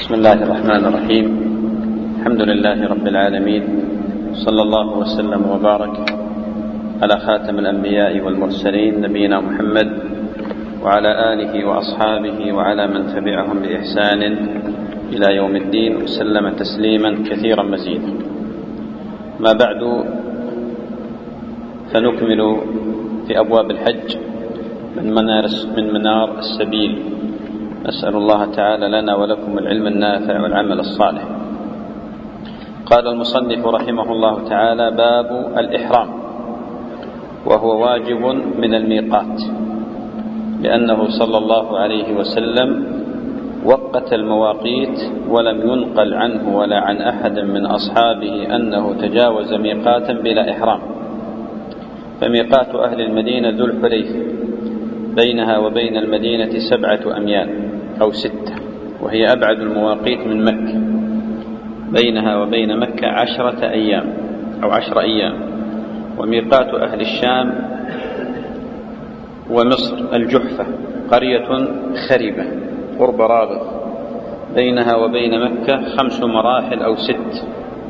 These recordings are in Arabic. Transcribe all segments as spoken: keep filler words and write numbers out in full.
بسم الله الرحمن الرحيم. الحمد لله رب العالمين، صلى الله وسلم وبارك على خاتم الأنبياء والمرسلين نبينا محمد وعلى آله وأصحابه وعلى من تبعهم بإحسان إلى يوم الدين وسلم تسليما كثيرا مزيدا. ما بعد، فنكمل في أبواب الحج من منار, من منار السبيل. نسأل الله تعالى لنا ولكم العلم النافع والعمل الصالح. قال المصنف رحمه الله تعالى: باب الإحرام، وهو واجب من الميقات، لأنه صلى الله عليه وسلم وقت المواقيت، ولم ينقل عنه ولا عن أحد من أصحابه أنه تجاوز ميقاتا بلا إحرام. فميقات أهل المدينة ذو الحليفة، بينها وبين المدينة سبعة أميال أو ستة، وهي أبعد المواقيت من مكة، بينها وبين مكة عشرة أيام أو عشر أيام. وميقات أهل الشام ومصر الجحفة، قرية خربة قرب رابغ، بينها وبين مكة خمس مراحل أو ست.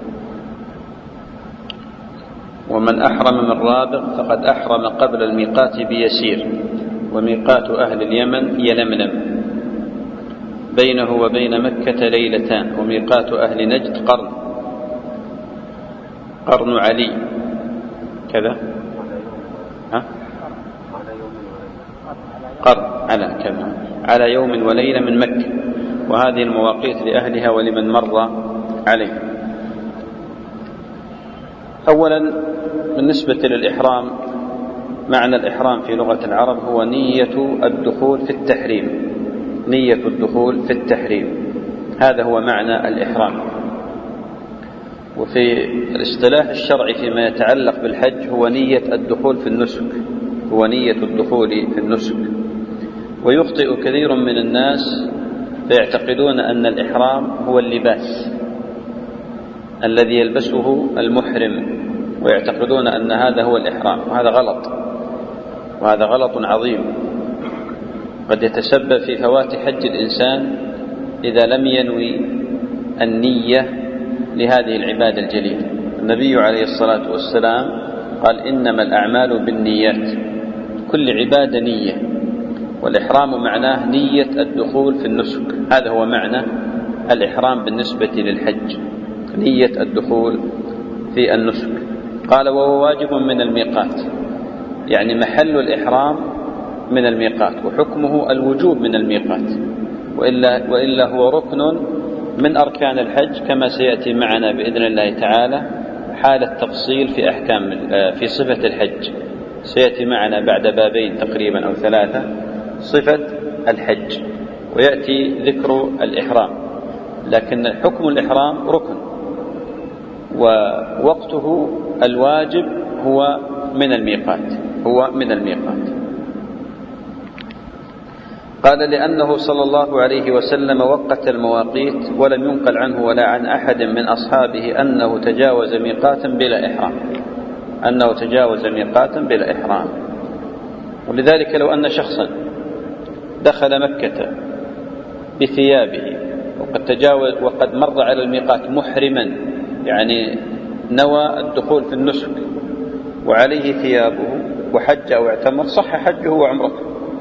ومن أحرم من رابغ فقد أحرم قبل الميقات بيسير. وميقات أهل اليمن يلملم، بينه وبين مكة ليلتان. وميقات أهل نجد قرن قرن علي كذا ها؟ قرن على كذا على يوم وليلة من مكة. وهذه المواقيت لأهلها ولمن مر عليه. أولا، بالنسبة للإحرام، معنى الإحرام في لغة العرب هو نية الدخول في التحريم. نية الدخول في التحريم، هذا هو معنى الإحرام. وفي الاصطلاح الشرعي فيما يتعلق بالحج هو نية الدخول في النسك، هو نية الدخول في النسك. ويخطئ كثير من الناس فيعتقدون أن الإحرام هو اللباس الذي يلبسه المحرم، ويعتقدون أن هذا هو الإحرام، وهذا غلط، وهذا غلط عظيم قد يتسبب في فوات حج الإنسان إذا لم ينوي النية لهذه العبادة الجليلة. النبي عليه الصلاة والسلام قال: إنما الأعمال بالنيات، كل عبادة نية. والإحرام معناه نية الدخول في النسك، هذا هو معنى الإحرام بالنسبة للحج، نية الدخول في النسك. قال: وهو واجب من الميقات، يعني محل الإحرام من الميقات، وحكمه الوجوب من الميقات، وإلا, وإلا هو ركن من أركان الحج، كما سيأتي معنا بإذن الله تعالى حال التفصيل في أحكام في صفة الحج. سيأتي معنا بعد بابين تقريبا أو ثلاثة صفة الحج، ويأتي ذكر الإحرام. لكن حكم الإحرام ركن، ووقته الواجب هو من الميقات، هو من الميقات. قال: لأنه صلى الله عليه وسلم وقت المواقيت، ولم ينقل عنه ولا عن أحد من أصحابه أنه تجاوز ميقاتا بلا إحرام، أنه تجاوز ميقاتا بلا إحرام. ولذلك لو أن شخصا دخل مكة بثيابه وقد تجاوز وقد مر على الميقات محرما، يعني نوى الدخول في النسك وعليه ثيابه وحج أو اعتمر، صح حجه وعمرته،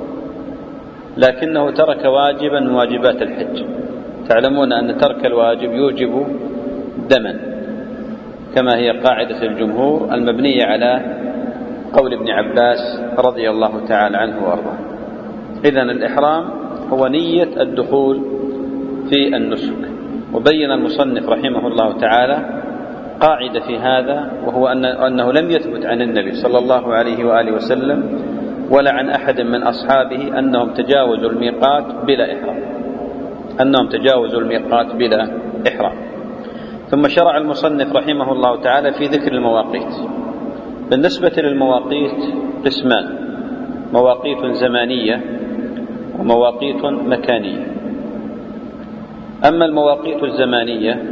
لكنه ترك واجبا من واجبات الحج. تعلمون أن ترك الواجب يوجب دما، كما هي قاعدة الجمهور المبنية على قول ابن عباس رضي الله تعالى عنه وارضاه. إذن الإحرام هو نية الدخول في النسك. وبين المصنف رحمه الله تعالى قاعدة في هذا، وهو أنه لم يثبت عن النبي صلى الله عليه وآله وسلم ولا عن أحد من أصحابه أنهم تجاوزوا الميقات بلا إحرام، أنهم تجاوزوا الميقات بلا إحرام. ثم شرع المصنف رحمه الله تعالى في ذكر المواقيت. بالنسبة للمواقيت قسمان: مواقيت زمانية ومواقيت مكانية. أما المواقيت الزمانية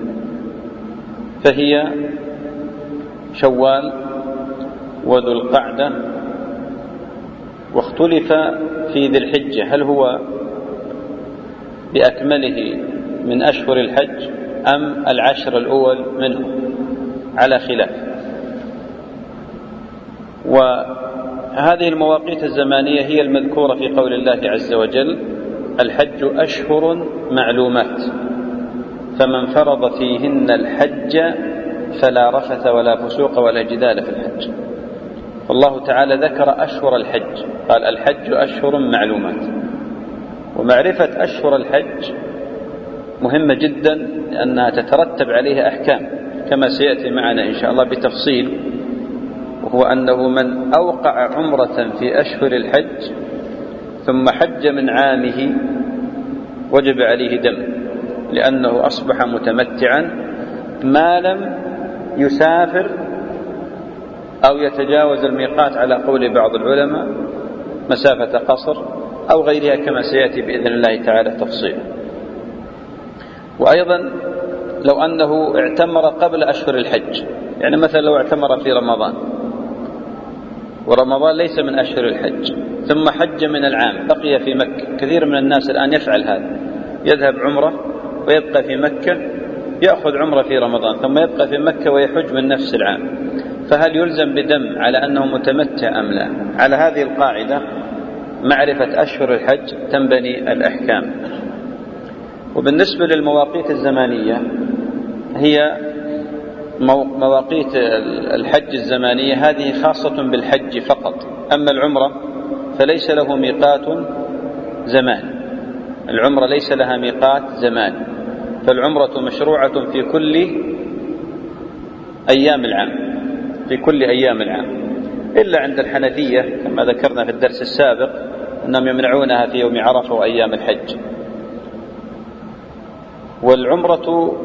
فهي شوال وذو القعدة. واختلف في ذي الحجة هل هو بأكمله من أشهر الحج أم العشر الأول منه على خلاف. وهذه المواقيت الزمانية هي المذكورة في قول الله عز وجل: الحج أشهر معلومات فمن فرض فيهن الحج فلا رفث ولا فسوق ولا جدال في الحج. فالله تعالى ذكر أشهر الحج، قال الحج أشهر معلومات. ومعرفة أشهر الحج مهمة جدا لأنها تترتب عليها أحكام كما سيأتي معنا إن شاء الله بتفصيل، وهو أنه من أوقع عمرة في أشهر الحج ثم حج من عامه وجب عليه دم، لأنه أصبح متمتعا ما لم يسافر أو يتجاوز الميقات على قول بعض العلماء مسافة قصر أو غيرها كما سيأتي بإذن الله تعالى تفصيلا. وأيضا لو أنه اعتمر قبل أشهر الحج، يعني مثلا لو اعتمر في رمضان ورمضان ليس من أشهر الحج ثم حج من العام بقي في مكة، كثير من الناس الآن يفعل هذا، يذهب عمره ويبقى في مكة، يأخذ عمره في رمضان ثم يبقى في مكة ويحج من نفس العام، فهل يلزم بدم على أنه متمتع أم لا؟ على هذه القاعدة معرفة أشهر الحج تنبني الأحكام. وبالنسبة للمواقيت الزمانية هي مواقيت الحج الزمانية هذه خاصة بالحج فقط، أما العمرة فليس له ميقات زمان، العمرة ليس لها ميقات زمان، فالعمرة مشروعة في كل أيام العام، في كل أيام العام، إلا عند الحنفية كما ذكرنا في الدرس السابق أنهم يمنعونها في يوم عرفة وأيام الحج. والعمرة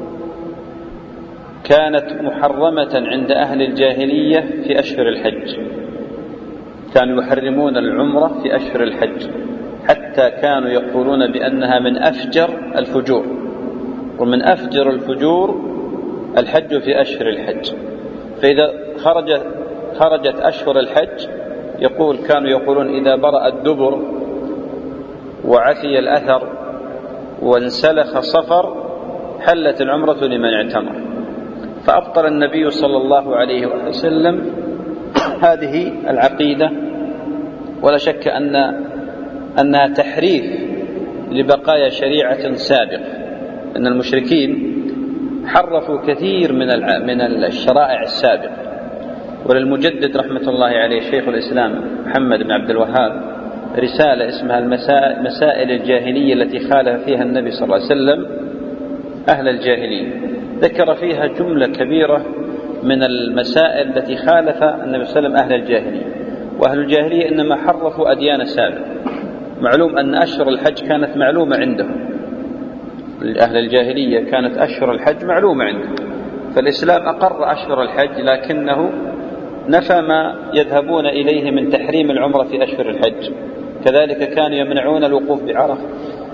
كانت محرمة عند أهل الجاهلية في أشهر الحج، كانوا يحرمون العمرة في أشهر الحج، حتى كانوا يقولون بأنها من أفجر الفجور، ومن أفجر الفجور الحج في أشهر الحج. فإذا خرجت خرجت أشهر الحج يقول كانوا يقولون إذا برأ الدبر وعفي الأثر وانسلخ صفر حلت العمرة لمن اعتمر. فأبطل النبي صلى الله عليه وسلم هذه العقيدة، ولا شك أن أنها تحريف لبقايا شريعة سابقة، أن المشركين حرفوا كثير من من الشرائع السابقة. وللمجدد رحمة الله عليه شيخ الإسلام محمد بن عبد الوهاب رسالة اسمها المسائل الجاهلية التي خالف فيها النبي صلى الله عليه وسلم أهل الجاهلية، ذكر فيها جملة كبيرة من المسائل التي خالف النبي صلى الله عليه وسلم أهل الجاهلية. وأهل الجاهلية إنما حرفوا أديان سابقة. معلوم أن أشهر الحج كانت معلومة عندهم، أهل الجاهلية كانت أشهر الحج معلومة عندهم، فالإسلام أقر أشهر الحج لكنه نفى ما يذهبون إليه من تحريم العمرة في أشهر الحج. كذلك كانوا يمنعون الوقوف بعرفة،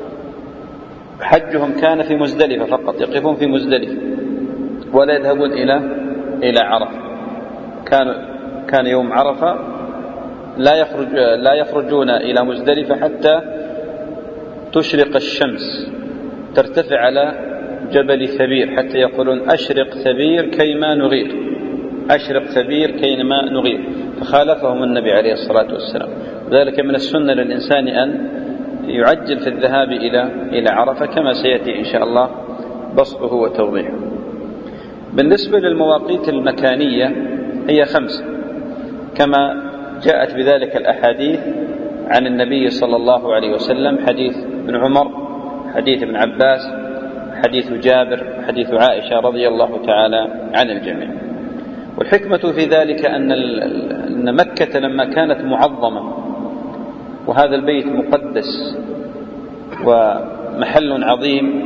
حجهم كان في مزدلفة فقط، يقفون في مزدلفة ولا يذهبون إلى إلى عرفة. كان كان يوم عرفة لا يخرج لا يخرجون إلى مزدلفة حتى تشرق الشمس، ترتفع على جبل ثبير حتى يقولون أشرق ثبير كيما نغير، أشرق ثبير كيما نغير، فخالفهم النبي عليه الصلاة والسلام. وذلك من السنة للإنسان أن يعجل في الذهاب إلى إلى عرفة كما سيأتي إن شاء الله بسطه وتوضيحه. بالنسبة للمواقيت المكانية هي خمسة كما جاءت بذلك الأحاديث عن النبي صلى الله عليه وسلم، حديث ابن عمر، حديث ابن عباس، حديث جابر، حديث عائشة رضي الله تعالى عن الجميع. والحكمة في ذلك أن مكة لما كانت معظمة وهذا البيت مقدس ومحل عظيم،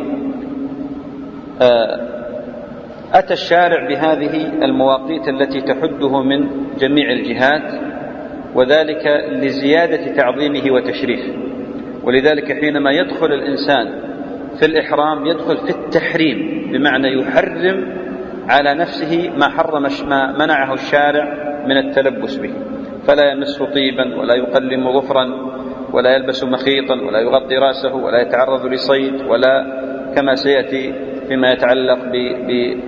أتى الشارع بهذه المواقيت التي تحده من جميع الجهات، وذلك لزيادة تعظيمه وتشريفه. ولذلك حينما يدخل الإنسان في الإحرام يدخل في التحريم، بمعنى يحرم على نفسه ما حرم ما منعه الشارع من التلبس به، فلا يمس طيبا ولا يقلم ظفرا ولا يلبس مخيطا ولا يغطي رأسه ولا يتعرض لصيد ولا كما سيأتي فيما يتعلق ب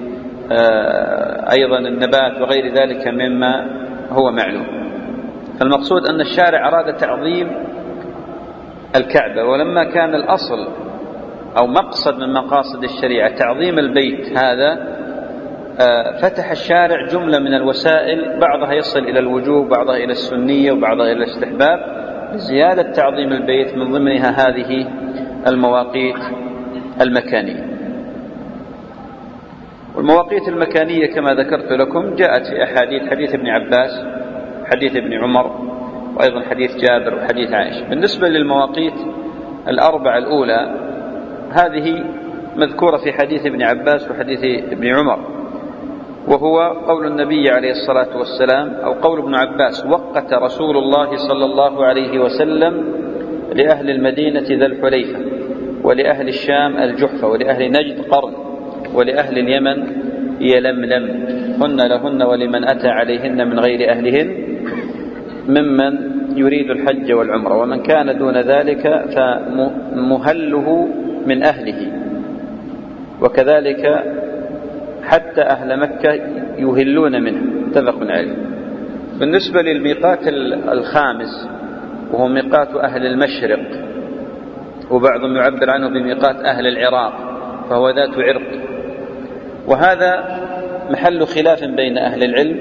أيضا النبات وغير ذلك مما هو معلوم. فالمقصود أن الشارع أراد تعظيم الكعبة، ولما كان الأصل أو مقصد من مقاصد الشريعة تعظيم البيت هذا، فتح الشارع جملة من الوسائل، بعضها يصل إلى الوجوب، بعضها إلى السنية، وبعضها إلى الاستحباب، لزيادة تعظيم البيت، من ضمنها هذه المواقيت المكانية. والمواقيت المكانية كما ذكرت لكم جاءت في أحاديث، حديث ابن عباس، حديث ابن عمر، وأيضا حديث جابر وحديث عائشة. بالنسبة للمواقيت الأربعة الأولى هذه مذكورة في حديث ابن عباس وحديث ابن عمر، وهو قول النبي عليه الصلاة والسلام، أو قول ابن عباس: وقت رسول الله صلى الله عليه وسلم لأهل المدينة ذا الحليفة، ولأهل الشام الجحفة، ولأهل نجد قرن، ولأهل اليمن يلملم، هن لهن ولمن أتى عليهن من غير أهلهن ممن يريد الحج والعمرة، ومن كان دون ذلك فمهله من أهله، وكذلك حتى أهل مكة يهلون منه، متفق عليه. بالنسبة للميقات الخامس وهو ميقات أهل المشرق، وبعضهم يعبر عنه بميقات أهل العراق، فهو ذات عرق، وهذا محل خلاف بين أهل العلم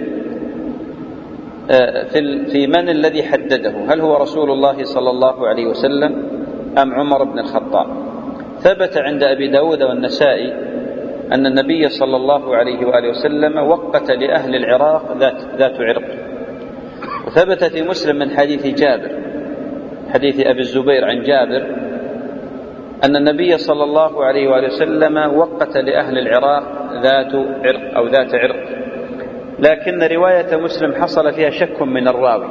في من الذي حدده، هل هو رسول الله صلى الله عليه وسلم أم عمر بن الخطاب. ثبت عند أبي داود والنسائي أن النبي صلى الله عليه وآله وسلم وقت لأهل العراق ذات, ذات عرق. وثبت في مسلم من حديث جابر، حديث أبي الزبير عن جابر، أن النبي صلى الله عليه وآله وسلم وقت لأهل العراق ذات عرق أو ذات عرق، لكن رواية مسلم حصل فيها شك من الراوي،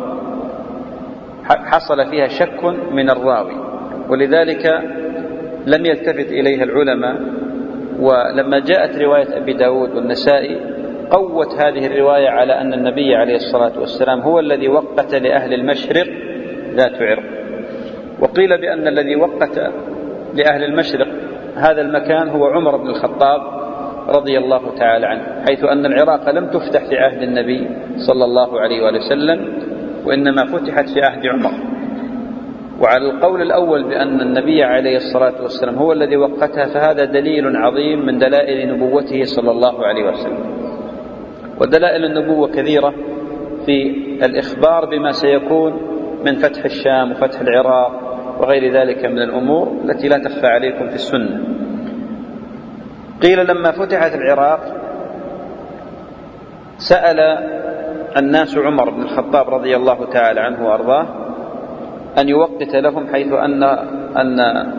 حصل فيها شك من الراوي، ولذلك لم يلتفت إليها العلماء. ولما جاءت رواية أبي داود والنسائي قوت هذه الرواية على أن النبي عليه الصلاة والسلام هو الذي وقت لأهل المشرق ذات عرق. وقيل بأن الذي وقت لأهل المشرق هذا المكان هو عمر بن الخطاب رضي الله تعالى عنه، حيث أن العراق لم تفتح في عهد النبي صلى الله عليه وآله وسلم، وإنما فتحت في عهد عمر. وعلى القول الأول بأن النبي عليه الصلاة والسلام هو الذي وقتها، فهذا دليل عظيم من دلائل نبوته صلى الله عليه وسلم. ودلائل النبوة كثيرة في الإخبار بما سيكون من فتح الشام وفتح العراق وغير ذلك من الأمور التي لا تخفى عليكم في السنة. قيل لما فتحت العراق سأل الناس عمر بن الخطاب رضي الله تعالى عنه وأرضاه أن يوقت لهم، حيث أن أن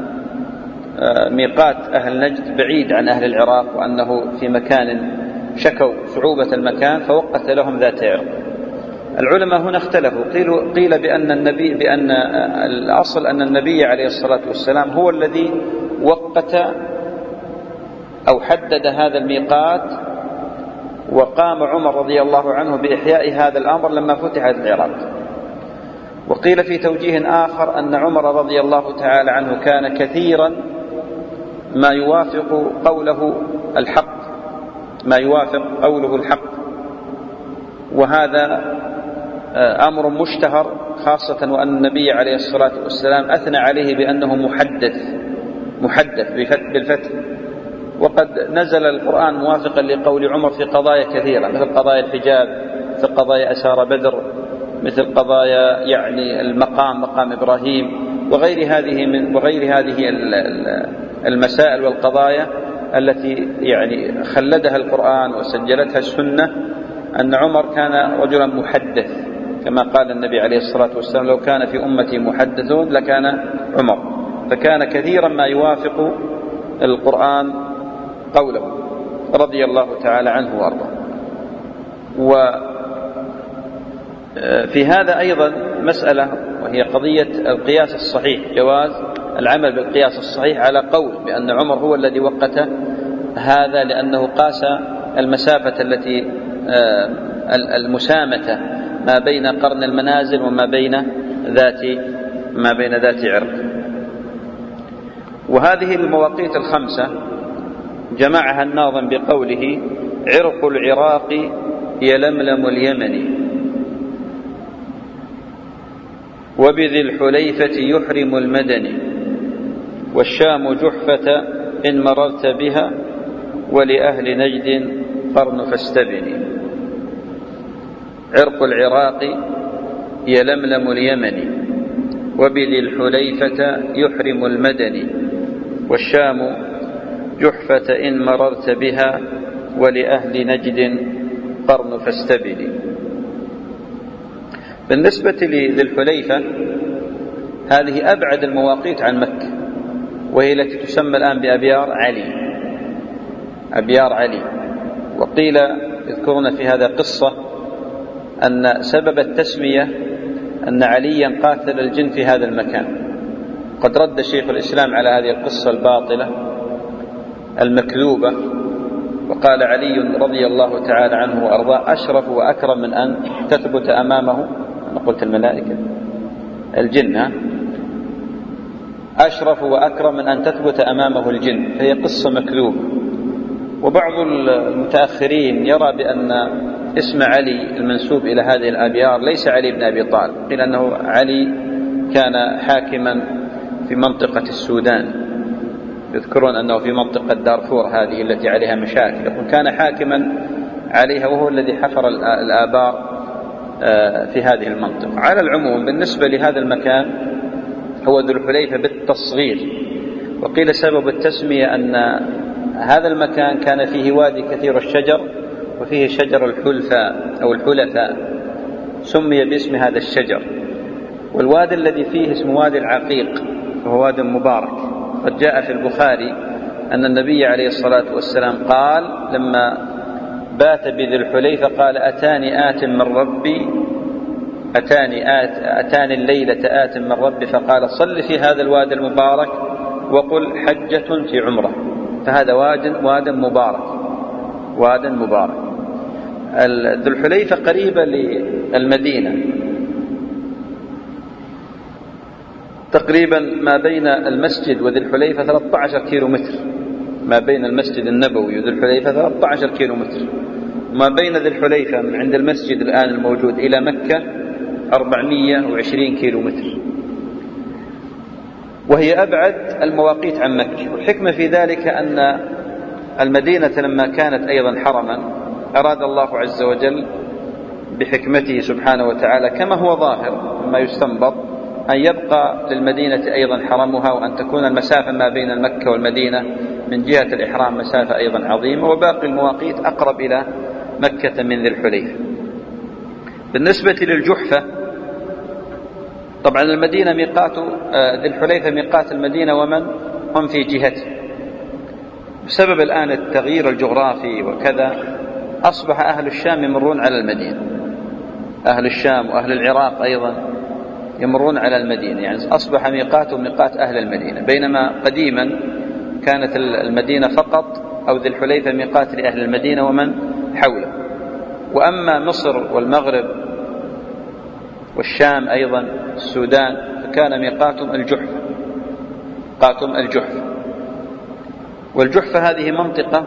ميقات أهل نجد بعيد عن أهل العراق، وأنه في مكان شكوا صعوبة المكان، فوقت لهم ذات عرق. العلماء هنا اختلفوا، قيل, قيل بأن النبي بأن الأصل أن النبي عليه الصلاة والسلام هو الذي وقت أو حدد هذا الميقات، وقام عمر رضي الله عنه بإحياء هذا الأمر لما فتحت العراق. وقيل في توجيه آخر أن عمر رضي الله تعالى عنه كان كثيرا ما يوافق قوله الحق، ما يوافق قوله الحق، وهذا أمر مشتهر، خاصة وأن النبي عليه الصلاة والسلام أثنى عليه بأنه محدث محدث بالفتح. وقد نزل القرآن موافقا لقول عمر في قضايا كثيرة، مثل قضايا الحجاب، مثل قضايا أسار بدر، مثل قضايا يعني المقام مقام إبراهيم، وغير هذه من وغير هذه المسائل والقضايا التي يعني خلدها القرآن وسجلتها السنة. أن عمر كان رجلا محدث، كما قال النبي عليه الصلاة والسلام: لو كان في أمتي محدثون لكان عمر. فكان كثيرا ما يوافق القرآن قوله رضي الله تعالى عنه وأرضاه. وفي هذا أيضا مسألة، وهي قضية القياس الصحيح، جواز العمل بالقياس الصحيح على قول بأن عمر هو الذي وقت هذا، لأنه قاس المسافة التي المسامة ما بين قرن المنازل وما بين ذات ما بين ذات عرق. وهذه المواقيت الخمسة جمعها الناظم بقوله: عرق العراق يلملم اليمن، وبذي الحليفة يحرم المدن، والشام جحفة إن مررت بها، ولأهل نجد قرن فاستبني. عرق العراق يلملم اليمن، وبذي الحليفة يحرم المدن، والشام جحفة إن مررت بها، ولأهل نجد قرن فاستبني. بالنسبة لذي الحليفة هذه أبعد المواقيت عن مكة، وهي التي تسمى الآن بأبيار علي، أبيار علي. وقيل يذكرون في هذا قصة أن سبب التسمية أن عليا قاتل الجن في هذا المكان. قد رد شيخ الإسلام على هذه القصة الباطلة المكذوبة، وقال علي رضي الله تعالى عنه وأرضاه: أشرف وأكرم من أن تثبت أمامه، أنا قلت الملائكة، الجن، أشرف وأكرم من أن تثبت أمامه الجن. فهي قصة مكذوبة. وبعض المتأخرين يرى بأن اسم علي المنسوب إلى هذه الأبيار ليس علي بن أبي طالب، قيل أنه علي كان حاكما في منطقة السودان، يذكرون أنه في منطقة دارفور هذه التي عليها مشاكل، يقول كان حاكما عليها، وهو الذي حفر الآبار في هذه المنطقة. على العموم بالنسبة لهذا المكان هو ذو الحليفة بالتصغير. وقيل سبب التسمية أن هذا المكان كان فيه وادي كثير الشجر، وفيه شجر الحلفاء أو الحلفاء، سمي باسم هذا الشجر. والوادي الذي فيه اسمه وادي العقيق، وهو وادي مبارك. قد جاء في البخاري أن النبي عليه الصلاة والسلام قال لما بات بذي الحليفة قال: أتاني آت من ربي أتاني, آت أتاني الليلة آت من ربي فقال: صل في هذا الوادي المبارك وقل حجة في عمره. فهذا واد واد مبارك، واد مبارك. ذو الحليفة قريبة للمدينة، تقريبا ما بين المسجد وذي الحليفة ثلاثة عشر كيلو متر، ما بين المسجد النبوي وذي الحليفة ثلاثة عشر كيلو متر، وما بين ذي الحليفة من عند المسجد الآن الموجود إلى مكة أربعمائة وعشرين كيلو متر، وهي أبعد المواقيت عن مكة. والحكمة في ذلك أن المدينة لما كانت أيضا حرما أراد الله عز وجل بحكمته سبحانه وتعالى كما هو ظاهر مما يستنبط أن يبقى للمدينة أيضا حرمها، وأن تكون المسافة ما بين المكة والمدينة من جهة الإحرام مسافة أيضا عظيمة، وباقي المواقيت أقرب إلى مكة من ذي الحليفة. بالنسبة للجحفة طبعا المدينة ميقات ذي الحليفة ميقات المدينة ومن هم في جهته. بسبب الآن التغيير الجغرافي وكذا أصبح أهل الشام يمرون على المدينة، أهل الشام وأهل العراق أيضا يمرون على المدينة، يعني أصبح ميقاته ميقات أهل المدينة، بينما قديما كانت المدينة فقط أو ذي الحليفة ميقات لأهل المدينة ومن حوله. وأما مصر والمغرب والشام أيضا السودان فكان ميقاتهم الجحفة، ميقاتهم الجحفة. والجحفة هذه منطقة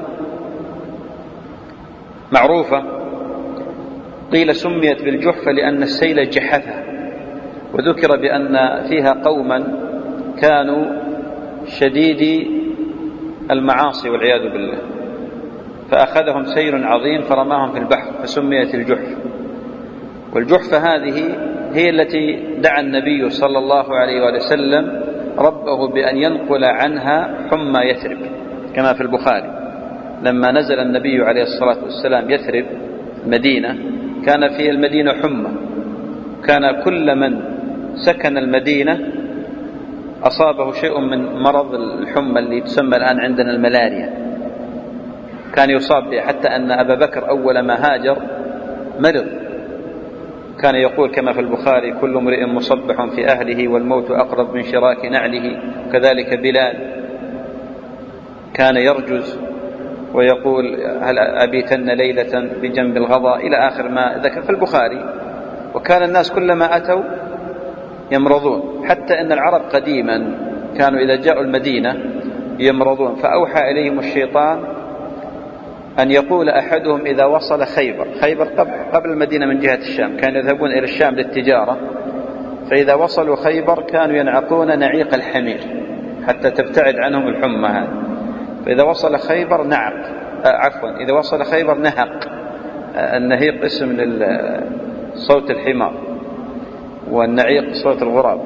معروفة، قيل سميت بالجحفة لأن السيل جحفها، وذكر بأن فيها قوما كانوا شديدي المعاصي والعياذ بالله، فأخذهم سيل عظيم فرماهم في البحر فسميت الجحفة. والجحفة هذه هي التي دعا النبي صلى الله عليه وسلم ربه بأن ينقل عنها حمى يثرب، كما في البخاري لما نزل النبي عليه الصلاة والسلام يثرب مدينة كان في المدينة حمى، كان كل من سكن المدينة أصابه شيء من مرض الحمى اللي تسمى الآن عندنا الملاريا، كان يصاب به، حتى أن أبا بكر أول ما هاجر مرض، كان يقول كما في البخاري: كل امرئ مصبح في أهله والموت أقرب من شراك نعله. كذلك بلال كان يرجز ويقول: هل أبيتن ليلة بجنب الغضاء، إلى آخر ما ذكر في البخاري. وكان الناس كلما أتوا يمرضون، حتى أن العرب قديما كانوا إذا جاءوا المدينة يمرضون، فأوحى إليهم الشيطان أن يقول أحدهم إذا وصل خيبر، خيبر قبل المدينة من جهة الشام، كانوا يذهبون إلى الشام للتجارة، فإذا وصلوا خيبر كانوا ينعقون نعيق الحمير حتى تبتعد عنهم الحمى هذه، فإذا وصل خيبر نعق، آه عفوا إذا وصل خيبر نهق. آه النهيق اسم لصوت الحمار، والنعيق صوت الغراب،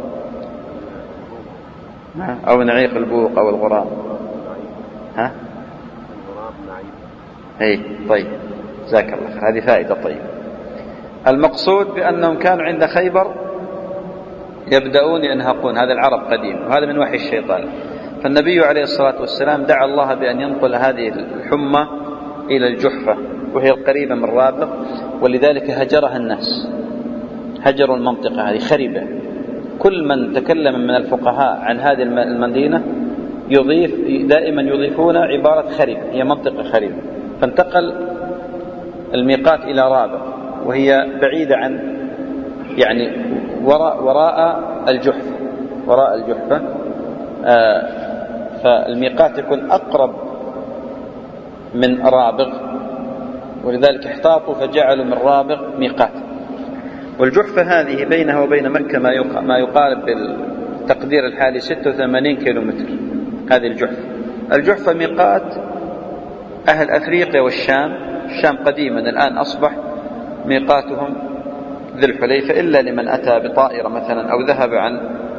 ها؟ أو نعيق البوق أو الغراب، ها؟ اي طيب، جزاك الله خير، هذه فائدة طيبة. المقصود بأنهم كانوا عند خيبر يبدأون ينهقون، هذا العرب قديم، وهذا من وحي الشيطان. فالنبي عليه الصلاة والسلام دعا الله بأن ينقل هذه الحمى إلى الجحفة، وهي القريبة من رابغ، ولذلك هجرها الناس، هجروا المنطقة هذه خربة. كل من تكلم من الفقهاء عن هذه المدينة يضيف دائما يضيفون عبارة خربة، هي منطقة خربة. فانتقل الميقات إلى رابغ، وهي بعيدة عن يعني وراء, وراء الجحفة، وراء الجحفة. آه فالميقات يكون أقرب من رابغ، ولذلك احتاطوا فجعلوا من رابغ ميقات. والجحفة هذه بينها وبين مكة ما يقارب بالتقدير الحالي ستة وثمانين كيلومتر. هذه الجحفة الجحفة ميقات أهل أفريقيا والشام. الشام قديما الآن أصبح ميقاتهم ذي الحليفة، إلا لمن أتى بطائرة مثلا أو ذهب عن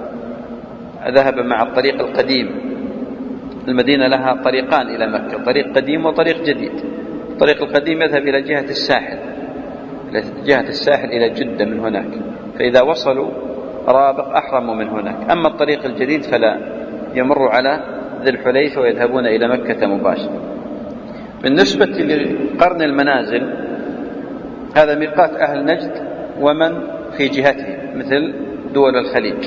ذهب مع الطريق القديم. المدينة لها طريقان إلى مكة، طريق قديم وطريق جديد. الطريق القديم يذهب إلى جهة الساحل، إلى جهة الساحل إلى جدة من هناك، فإذا وصلوا رابغ أحرموا من هناك. أما الطريق الجديد فلا، يمر على ذي الحليفة ويذهبون إلى مكة مباشرة. بالنسبة لقرن المنازل، هذا ميقات أهل نجد ومن في جهته، مثل دول الخليج.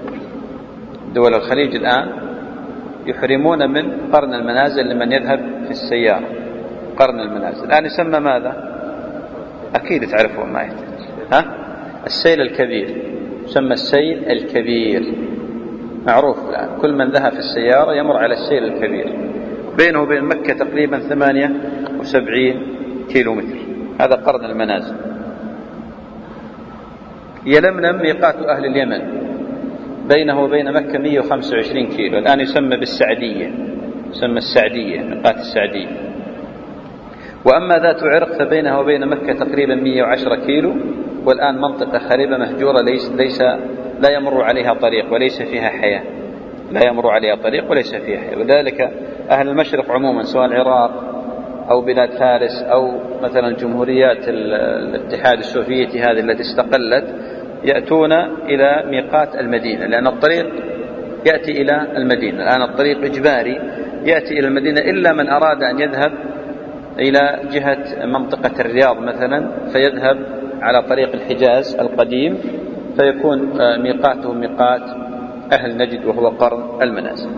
دول الخليج الآن يحرمون من قرن المنازل لمن يذهب في السيارة. قرن المنازل الآن يسمى ماذا؟ أكيد تعرفون ما يحتاج، ها؟ السيل الكبير، يسمى السيل الكبير، معروف الآن. كل من ذهب في السيارة يمر على السيل الكبير، بينه وبين مكة تقريبا ثمانية وسبعين كيلو متر. هذا قرن المنازل. يلملم ميقات أهل اليمن، بينه وبين مكة مئة وخمسة وعشرين كيلو، الآن يسمى بالسعدية، يسمى السعدية، ميقات السعدية. وأما ذات عرق فبينها وبين مكة تقريبا مئة وعشرة كيلو، والآن منطقة خربة مهجورة، ليس, ليس لا يمر عليها طريق وليس فيها حياة، لا يمر عليها طريق وليس فيها حياة. وذلك أهل المشرق عموما، سواء العراق أو بلاد فارس أو مثلا جمهوريات الاتحاد السوفيتي هذه التي استقلت، يأتون إلى ميقات المدينة، لأن الطريق يأتي إلى المدينة. الآن الطريق إجباري يأتي إلى المدينة، إلا من أراد أن يذهب إلى جهة منطقة الرياض مثلا، فيذهب على طريق الحجاز القديم، فيكون ميقاته ميقات أهل نجد وهو قرن المنازل.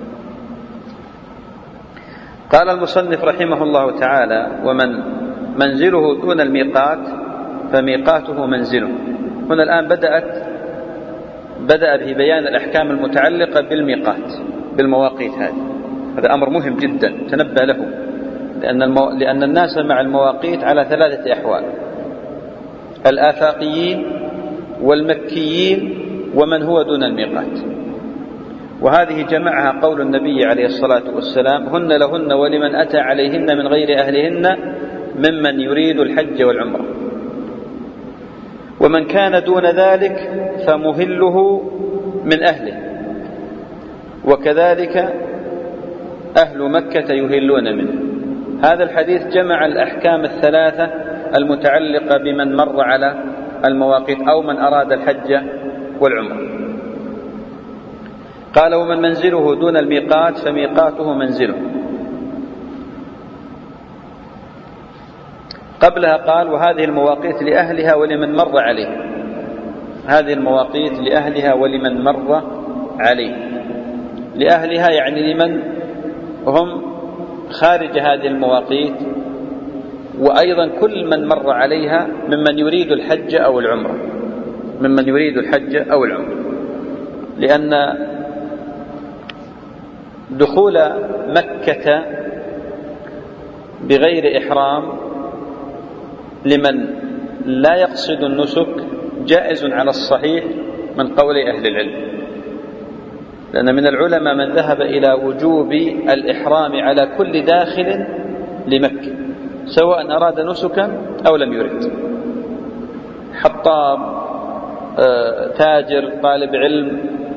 قال المصنف رحمه الله تعالى: ومن منزله دون الميقات فميقاته منزله. هنا الآن بدأت بدأ ببيان الأحكام المتعلقة بالميقات، بالمواقيت. هذه هذا أمر مهم جدا تنبه له، لأن, المو... لأن الناس مع المواقيت على ثلاثة أحوال: الآفاقيين والمكيين ومن هو دون الميقات. وهذه جمعها قول النبي عليه الصلاة والسلام: هن لهن ولمن أتى عليهن من غير أهلهن ممن يريد الحج والعمرة. ومن كان دون ذلك فمهله من أهله، وكذلك أهل مكة يهلون منه. هذا الحديث جمع الأحكام الثلاثة المتعلقة بمن مر على المواقيت أو من أراد الحج والعمرة. قال: ومن منزله دون الميقات فميقاته منزله. قبلها قال: وهذه المواقيت لأهلها ولمن مر عليه. هذه المواقيت لأهلها ولمن مر عليه. لأهلها يعني لمن هم خارج هذه المواقيت، وأيضا كل من مر عليها ممن يريد الحج أو العمرة، ممن يريد الحج أو العمرة، لأن دخول مكة بغير إحرام لمن لا يقصد النسك جائز على الصحيح من قول أهل العلم، لأن من العلماء من ذهب إلى وجوب الإحرام على كل داخل لمكة سواء أراد نسكا أو لم يرد، حطاب، تاجر، طالب علم،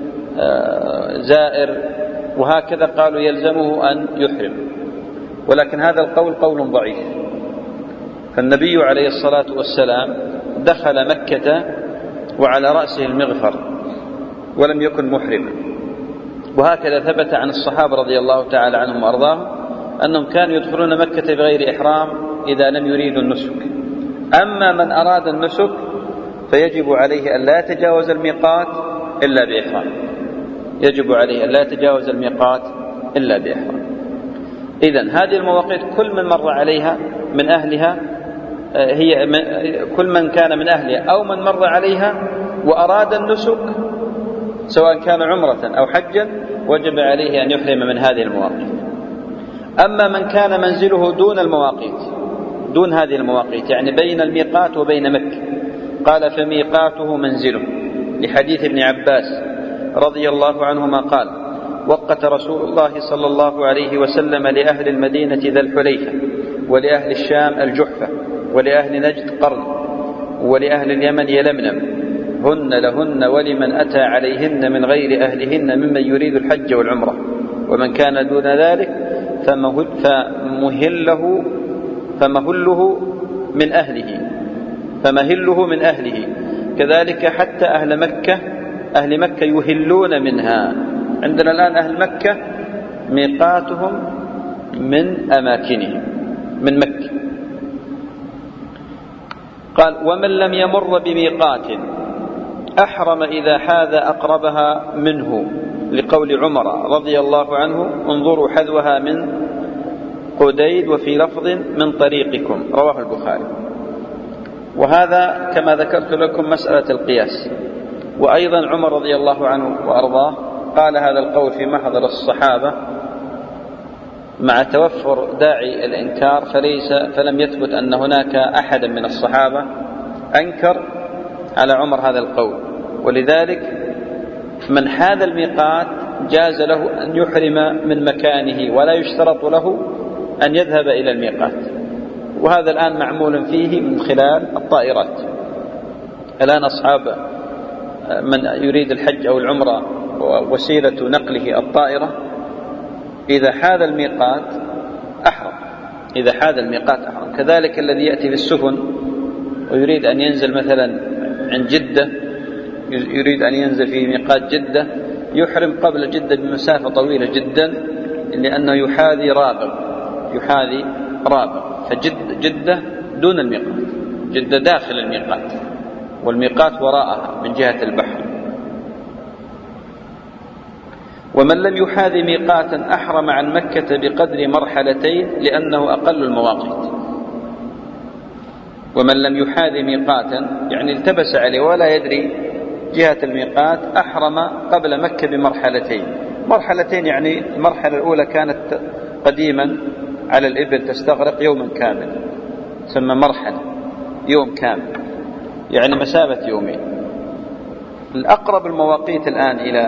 زائر، وهكذا قالوا يلزمه أن يحرم. ولكن هذا القول قول ضعيف، فالنبي عليه الصلاة والسلام دخل مكة وعلى رأسه المغفر ولم يكن محرما، وهكذا ثبت عن الصحابة رضي الله تعالى عنهم وأرضاهم أنهم كانوا يدخلون مكة بغير إحرام إذا لم يريدوا النسك. أما من أراد النسك فيجب عليه أن لا يتجاوز الميقات إلا بإحرام، يجب عليه أن لا يتجاوز الميقات إلا بإحرام. إذن هذه المواقيت كل من مر عليها من أهلها، هي كل من كان من أهلها أو من مر عليها وأراد النسك سواء كان عمرة أو حجا وجب عليه أن يحرم من هذه المواقيت. أما من كان منزله دون المواقيت، دون هذه المواقيت، يعني بين الميقات وبين مكة، قال فميقاته منزله، لحديث ابن عباس رضي الله عنهما قال وقت رسول الله صلى الله عليه وسلم لأهل المدينة ذا الحليفة، ولأهل الشام الجحفة، ولأهل نجد قرن، ولأهل اليمن يلملم، هن لهن ولمن أتى عليهن من غير أهلهن ممن يريد الحج والعمرة، ومن كان دون ذلك فمهله فمهله من أهله فمهله من أهله كذلك حتى أهل مكة أهل مكة يهلون منها. عندنا الآن أهل مكة ميقاتهم من أماكنهم من مكة. قال ومن لم يمر بميقات أحرم إذا حاذ أقربها منه، لقول عمر رضي الله عنه انظروا حذوها من قديد وفي لفظ من طريقكم، رواه البخاري. وهذا كما ذكرت لكم مسألة القياس. وأيضا عمر رضي الله عنه وأرضاه قال هذا القول في محضر الصحابة مع توفر داعي الإنكار، فليس فلم يثبت أن هناك أحدا من الصحابة أنكر على عمر هذا القول، ولذلك من حاذ الميقات جاز له أن يحرم من مكانه ولا يشترط له أن يذهب إلى الميقات. وهذا الآن معمول فيه من خلال الطائرات. الآن أصحاب من يريد الحج أو العمرة ووسيلة نقله الطائرة إذا حاذ الميقات أحرم، إذا حاذ الميقات أحرم. كذلك الذي يأتي بالسفن ويريد أن ينزل مثلا عند جدة، يريد أن ينزل في ميقات جدة، يحرم قبل جدة بمسافة طويلة جدا، لأنه يحاذي رابغ يحاذي رابغ فجد جدة دون الميقات، جدة داخل الميقات والميقات وراءها من جهة البحر. ومن لم يحاذي ميقاتا أحرم عن مكة بقدر مرحلتين لأنه أقل المواقيت. ومن لم يحاذي ميقاتا يعني التبس عليه ولا يدري جهة الميقات أحرم قبل مكة بمرحلتين. مرحلتين يعني المرحلة الأولى كانت قديما على الإبل تستغرق يوما كامل، ثم مرحلة يوم كامل، يعني مسافة يومين. الأقرب المواقيت الآن إلى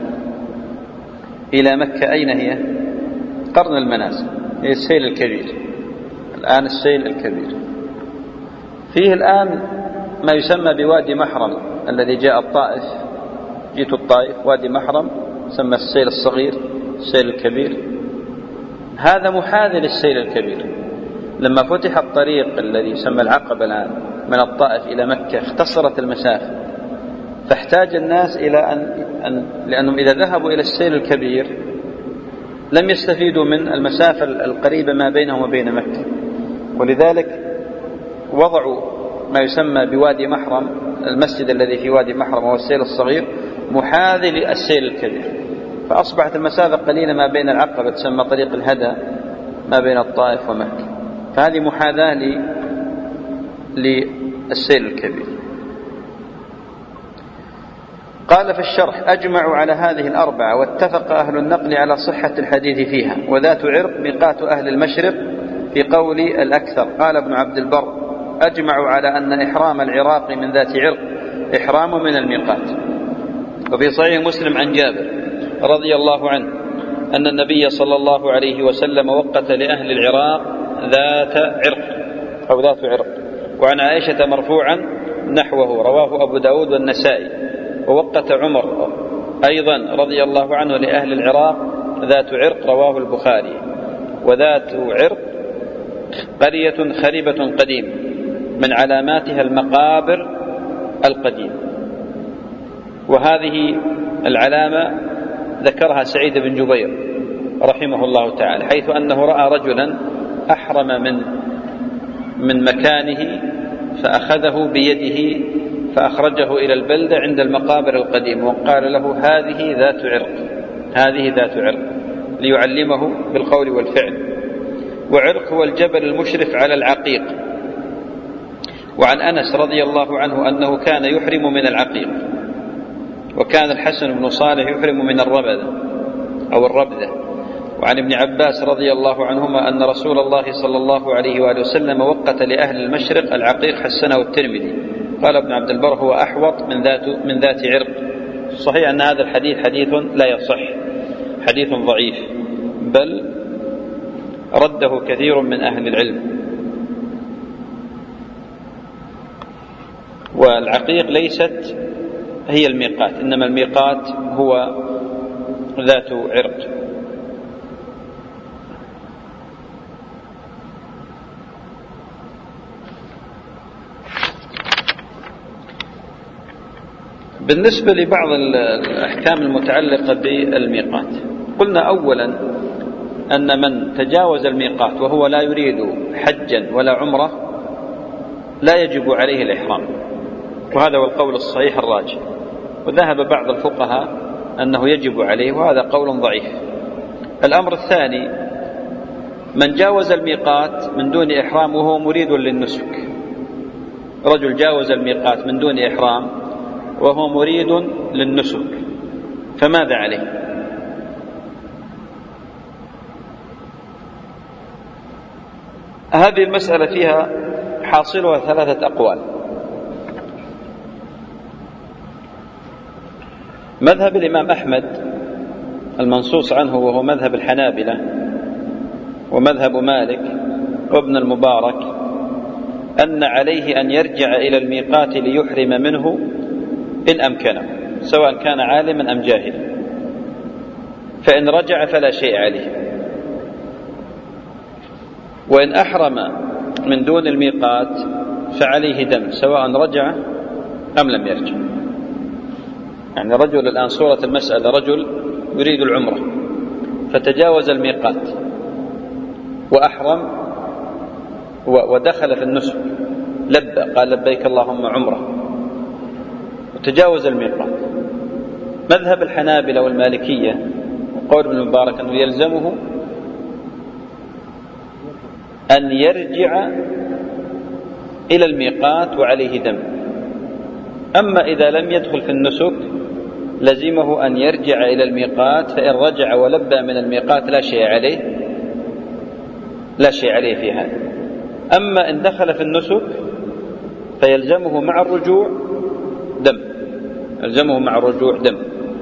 إلى مكة أين هي؟ قرن المنازل، هي السيل الكبير. الآن السيل الكبير فيه الآن ما يسمى بوادي محرم الذي جاء الطائف، جيت الطائف وادي محرم سمى السيل الصغير السيل الكبير، هذا محاذي للسيل الكبير. لما فتح الطريق الذي يسمى العقبة الآن من الطائف إلى مكة اختصرت المسافة، فاحتاج الناس إلى أن, أن لأنهم إذا ذهبوا إلى السيل الكبير لم يستفيدوا من المسافة القريبة ما بينهم وبين مكة، ولذلك وضعوا ما يسمى بوادي محرم، المسجد الذي في وادي محرم هو السيل الصغير محاذي للسيل الكبير، فأصبحت المسافة قليلة ما بين العقبة تسمى طريق الهدى ما بين الطائف ومكة، فهذه محاذاة للسيل الكبير. قال في الشرح: أجمعوا على هذه الأربعة واتفق أهل النقل على صحة الحديث فيها. وذات عرق ميقات أهل المشرق في قول الأكثر. قال ابن عبد البر: أجمعوا على أن إحرام العراق من ذات عرق إحرام من الميقات. وفي صحيح مسلم عن جابر رضي الله عنه أن النبي صلى الله عليه وسلم وقت لأهل العراق ذات عرق أو ذات عرق. وعن عائشة مرفوعا نحوه رواه أبو داود والنسائي. ووقت عمر أيضا رضي الله عنه لأهل العراق ذات عرق رواه البخاري. وذات عرق قرية خربة قديم من علاماتها المقابر القديم. وهذه العلامة ذكرها سعيد بن جبير رحمه الله تعالى، حيث أنه رأى رجلا أحرم من من مكانه فأخذه بيده فأخرجه إلى البلدة عند المقابر القديم وقال له: هذه ذات عرق، هذه ذات عرق، ليعلمه بالقول والفعل. وعرق هو الجبل المشرف على العقيق. وعن أنس رضي الله عنه أنه كان يحرم من العقيق. وكان الحسن بن صالح يحرم من الربذة أو الربذة. وعن ابن عباس رضي الله عنهما أن رسول الله صلى الله عليه وآله وسلم وقت لأهل المشرق العقيق حسنه الترمذي. قال ابن عبد البر: هو أحوط من ذات من ذات عرق. صحيح أن هذا الحديث حديث لا يصح، حديث ضعيف، بل رده كثير من أهل العلم. والعقيق ليست هي الميقات، إنما الميقات هو ذات عرق. بالنسبة لبعض الأحكام المتعلقة بالميقات، قلنا أولا أن من تجاوز الميقات وهو لا يريد حجا ولا عمرة لا يجب عليه الإحرام، وهذا هو القول الصحيح الراجح. وذهب بعض الفقهاء أنه يجب عليه، وهذا قول ضعيف. الأمر الثاني: من جاوز الميقات من دون إحرام وهو مريد للنسك. رجل جاوز الميقات من دون إحرام وهو مريد للنسك، فماذا عليه؟ هذه المسألة فيها حاصلها ثلاثة أقوال. مذهب الإمام أحمد المنصوص عنه وهو مذهب الحنابلة ومذهب مالك وابن المبارك أن عليه أن يرجع إلى الميقات ليحرم منه إن أمكنه، سواء كان عالما أم جاهلا. فإن رجع فلا شيء عليه. وإن أحرم من دون الميقات فعليه دم، سواء رجع أم لم يرجع. يعني رجل الآن صورة المسألة: رجل يريد العمرة فتجاوز الميقات وأحرم ودخل في النسك، لبى قال: لبيك اللهم عمرة، وتجاوز الميقات. مذهب الحنابلة والمالكية وقول ابن المبارك أنه يلزمه أن يرجع إلى الميقات وعليه دم. أما إذا لم يدخل في النسك لزمه أن يرجع إلى الميقات، فإن رجع ولبى من الميقات لا شيء عليه، لا شيء عليه في هذا. أما إن دخل في النسك فيلزمه مع الرجوع دم، يلزمه مع الرجوع دم.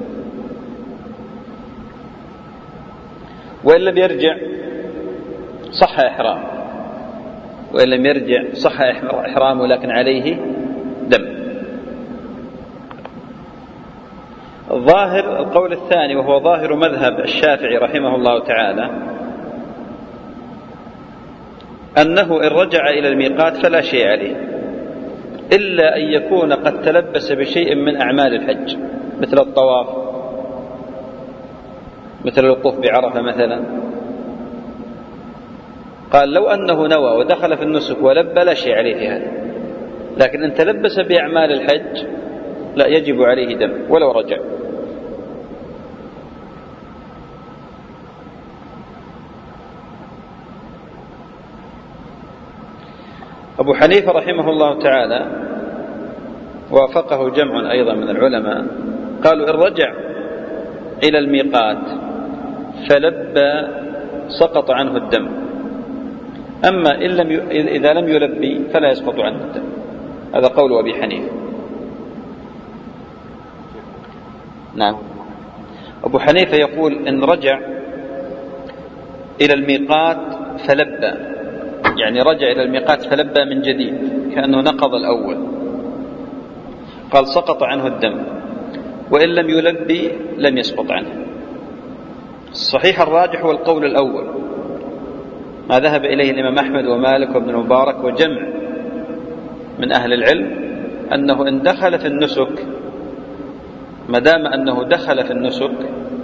وإن لم يرجع صح إحرام، وإن لم يرجع صح إحرامه لكن عليه دم. الظاهر القول الثاني وهو ظاهر مذهب الشافعي رحمه الله تعالى أنه إن رجع إلى الميقات فلا شيء عليه، إلا أن يكون قد تلبس بشيء من أعمال الحج مثل الطواف، مثل الوقوف بعرفة مثلا. قال: لو أنه نوى ودخل في النسك ولبى لا شيء عليه في هذا، لكن إن تلبس بأعمال الحج لا يجب عليه دم ولو رجع. أبو حنيفة رحمه الله تعالى وافقه جمع أيضا من العلماء قالوا إن رجع إلى الميقات فلبى سقط عنه الدم، أما إن لم ي... إذا لم يلبي فلا يسقط عنه الدم. هذا قول أبي حنيفة. نعم. أبو حنيفة يقول إن رجع إلى الميقات فلبى، يعني رجع إلى الميقات فلبى من جديد كأنه نقض الأول، قال سقط عنه الدم، وإن لم يلبي لم يسقط عنه. الصحيح الراجح هو القول الأول، ما ذهب إليه الإمام أحمد ومالك وابن المبارك وجمع من أهل العلم، أنه إن دخل في النسك، ما دام أنه دخل في النسك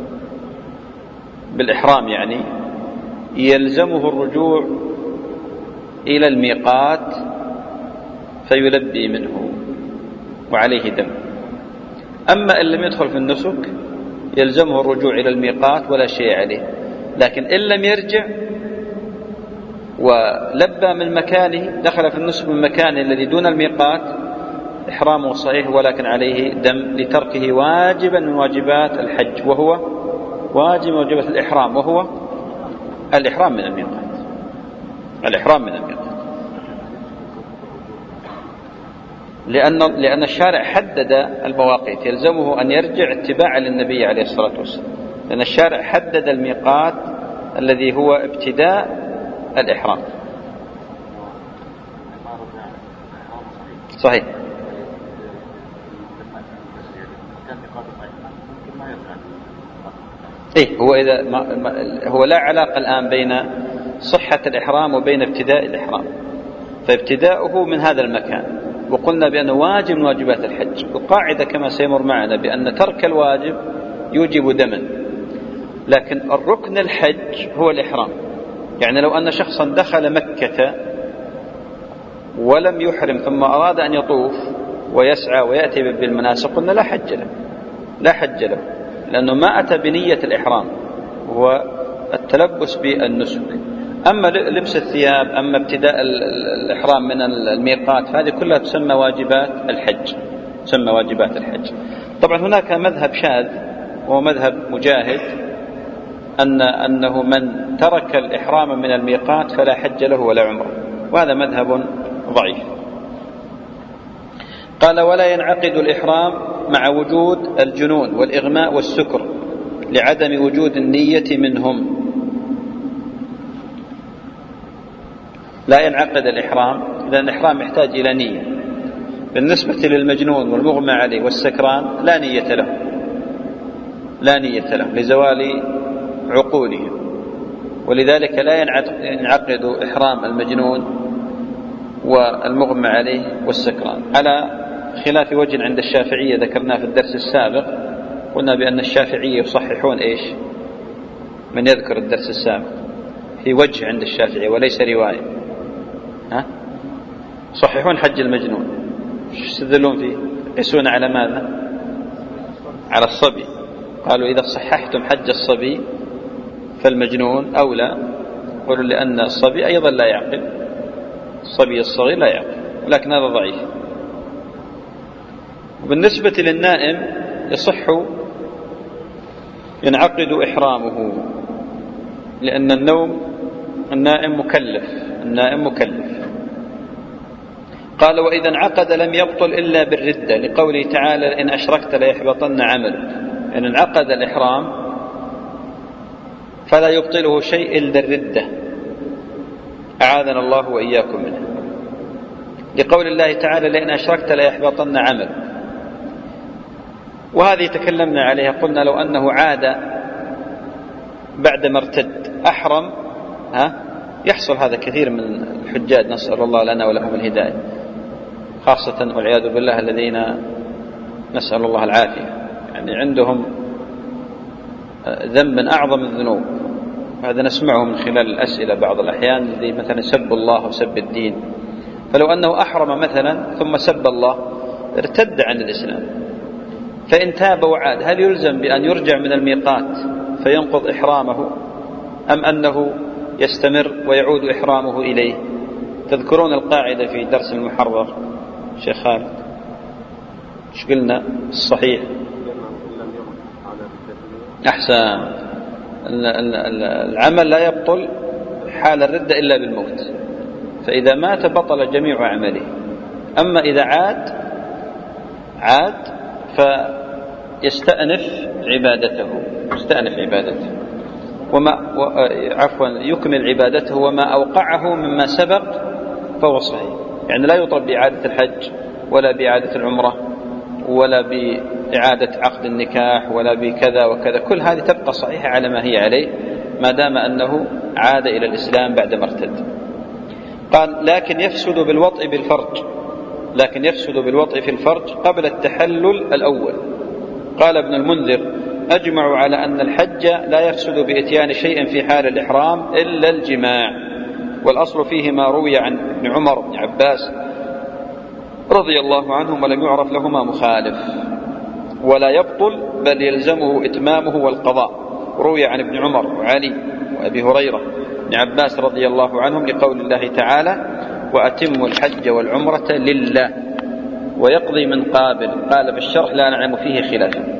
بالإحرام يعني يلزمه الرجوع إلى الميقات فيلبي منه وعليه دم. أما إن لم يدخل في النسك يلزمه الرجوع إلى الميقات ولا شيء عليه، لكن إن لم يرجع ولبى من مكانه، دخل في النسك من مكانه الذي دون الميقات، إحرامه صحيح ولكن عليه دم لتركه واجبا من واجبات الحج، وهو واجب من واجبات الإحرام، وهو الإحرام من الميقات. الإحرام من الميقات لأن لأن الشارع حدد المواقيت، يلزمه أن يرجع اتباعا للنبي عليه الصلاة والسلام، لأن الشارع حدد الميقات الذي هو ابتداء الإحرام. صحيح. إيه هو إذا ما ما هو لا علاقة الآن بين صحة الإحرام وبين ابتداء الإحرام، فابتداؤه من هذا المكان، وقلنا بأنه واجب من واجبات الحج، وقاعدة كما سيمر معنا بأن ترك الواجب يوجب دما، لكن الركن الحج هو الإحرام. يعني لو أن شخصا دخل مكة ولم يحرم ثم أراد أن يطوف ويسعى ويأتي بالمناسك، قلنا لا حج له، لا حج له، لأنه ما أتى بنية الإحرام والتلبس بالنسك. أما لبس الثياب، أما ابتداء الإحرام من الميقات، هذه كلها تسمى واجبات الحج، تسمى واجبات الحج. طبعا هناك مذهب شاذ وهو مذهب مجاهد، أن أنه من ترك الإحرام من الميقات فلا حج له ولا عمره، وهذا مذهب ضعيف. قال ولا ينعقد الإحرام مع وجود الجنون والإغماء والسكر لعدم وجود النية منهم. لا ينعقد الإحرام، لأن الإحرام يحتاج إلى نية. بالنسبة للمجنون والمغمى عليه والسكران لا نية له، لا نية له لزوال عقولهم، ولذلك لا ينعقد إحرام المجنون والمغمى عليه والسكران، على خلاف وجه عند الشافعية ذكرناه في الدرس السابق. قلنا بأن الشافعية يصححون إيش؟ من يذكر الدرس السابق في وجه عند الشافعية وليس رواية، ها؟ يصححون حج المجنون، يستدلون فيه؟ يقيسون على ماذا؟ على الصبي. قالوا إذا صححتم حج الصبي فالمجنون أولى، قالوا لأن الصبي أيضا لا يعقل، الصبي الصغير لا يعقل، ولكن هذا ضعيف. وبالنسبة للنائم يصح ينعقد إحرامه، لأن النوم النائم مكلف، النائم مكلف. قال وإذا انعقد لم يبطل إلا بالردة، لقوله تعالى إن أشركت ليحبطن عملك. إن انعقد الإحرام فلا يبطله شيء إلا الردة، أعاذنا الله وإياكم منه، لقول الله تعالى لئن أشركت ليحبطن عملك. وهذه تكلمنا عليها، قلنا لو أنه عاد بعدما ارتد أحرم، ها يحصل هذا كثير من الحجاج، نسأل الله لنا ولهم الهداية، خاصة والعياذ بالله الذين نسأل الله العافية يعني عندهم ذنب أعظم الذنوب. هذا نسمعه من خلال الأسئلة بعض الأحيان، الذي مثلا سب الله وسب الدين. فلو أنه أحرم مثلا ثم سب الله ارتد عن الإسلام، فإن تاب وعاد هل يلزم بأن يرجع من الميقات فينقض إحرامه، أم أنه يستمر ويعود إحرامه إليه؟ تذكرون القاعدة في درس المحرر شيخ خالد، ايش قلنا؟ الصحيح أحسن. العمل لا يبطل حال الردة إلا بالموت، فإذا مات بطل جميع عمله. أما إذا عاد عاد فيستأنف عبادته يستأنف عبادته وما عفوا يكمل عبادته، وما أوقعه مما سبق فهو صحيح. يعني لا يطلب بإعادة الحج ولا بإعادة العمرة ولا بإعادة عقد النكاح ولا بكذا وكذا، كل هذه تبقى صحيحة على ما هي عليه ما دام أنه عاد إلى الإسلام بعد ما ارتد. قال لكن يفسد بالوطء بالفرج لكن يفسد بالوطء في الفرج قبل التحلل الأول. قال ابن المنذر أجمعوا على أن الحج لا يفسد بإتيان شيء في حال الإحرام إلا الجماع، والأصل فيه ما روي عن ابن عمر بن عباس رضي الله عنهم ولم يعرف لهما مخالف. ولا يبطل بل يلزمه إتمامه والقضاء، روي عن ابن عمر وعلي وأبي هريرة بن عباس رضي الله عنهم لقول الله تعالى وأتموا الحج والعمرة لله، ويقضي من قابل. قال بالشرح لا نعلم فيه خلافا.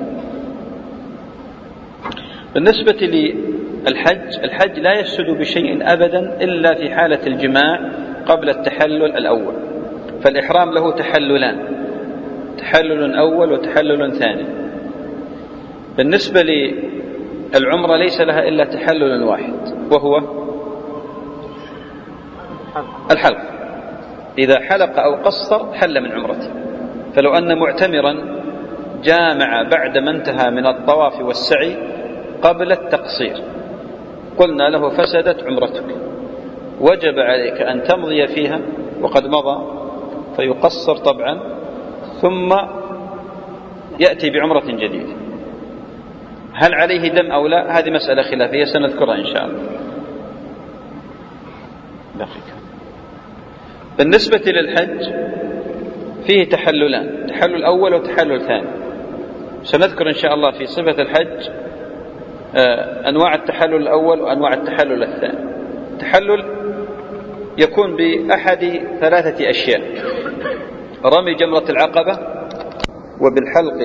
بالنسبة للحج، الحج لا يفسد بشيء أبدا إلا في حالة الجماع قبل التحلل الأول، فالإحرام له تحللان، تحلل أول وتحلل ثاني. بالنسبة للعمرة ليس لها إلا تحلل واحد وهو الحلق، إذا حلق أو قصر حل من عمرته. فلو أن معتمرا جامع بعد ما انتهى من الطواف والسعي قبل التقصير قلنا له فسدت عمرتك، وجب عليك أن تمضي فيها وقد مضى فيقصر طبعا ثم يأتي بعمرة جديدة. هل عليه دم أو لا؟ هذه مسألة خلافية سنذكرها إن شاء الله. بالنسبة للحج فيه تحللان، تحلل أول وتحلل ثاني. سنذكر إن شاء الله في صفة الحج أنواع التحلل الأول وأنواع التحلل الثاني. التحلل يكون بأحد ثلاثة أشياء: رمي جمرة العقبة وبالحلق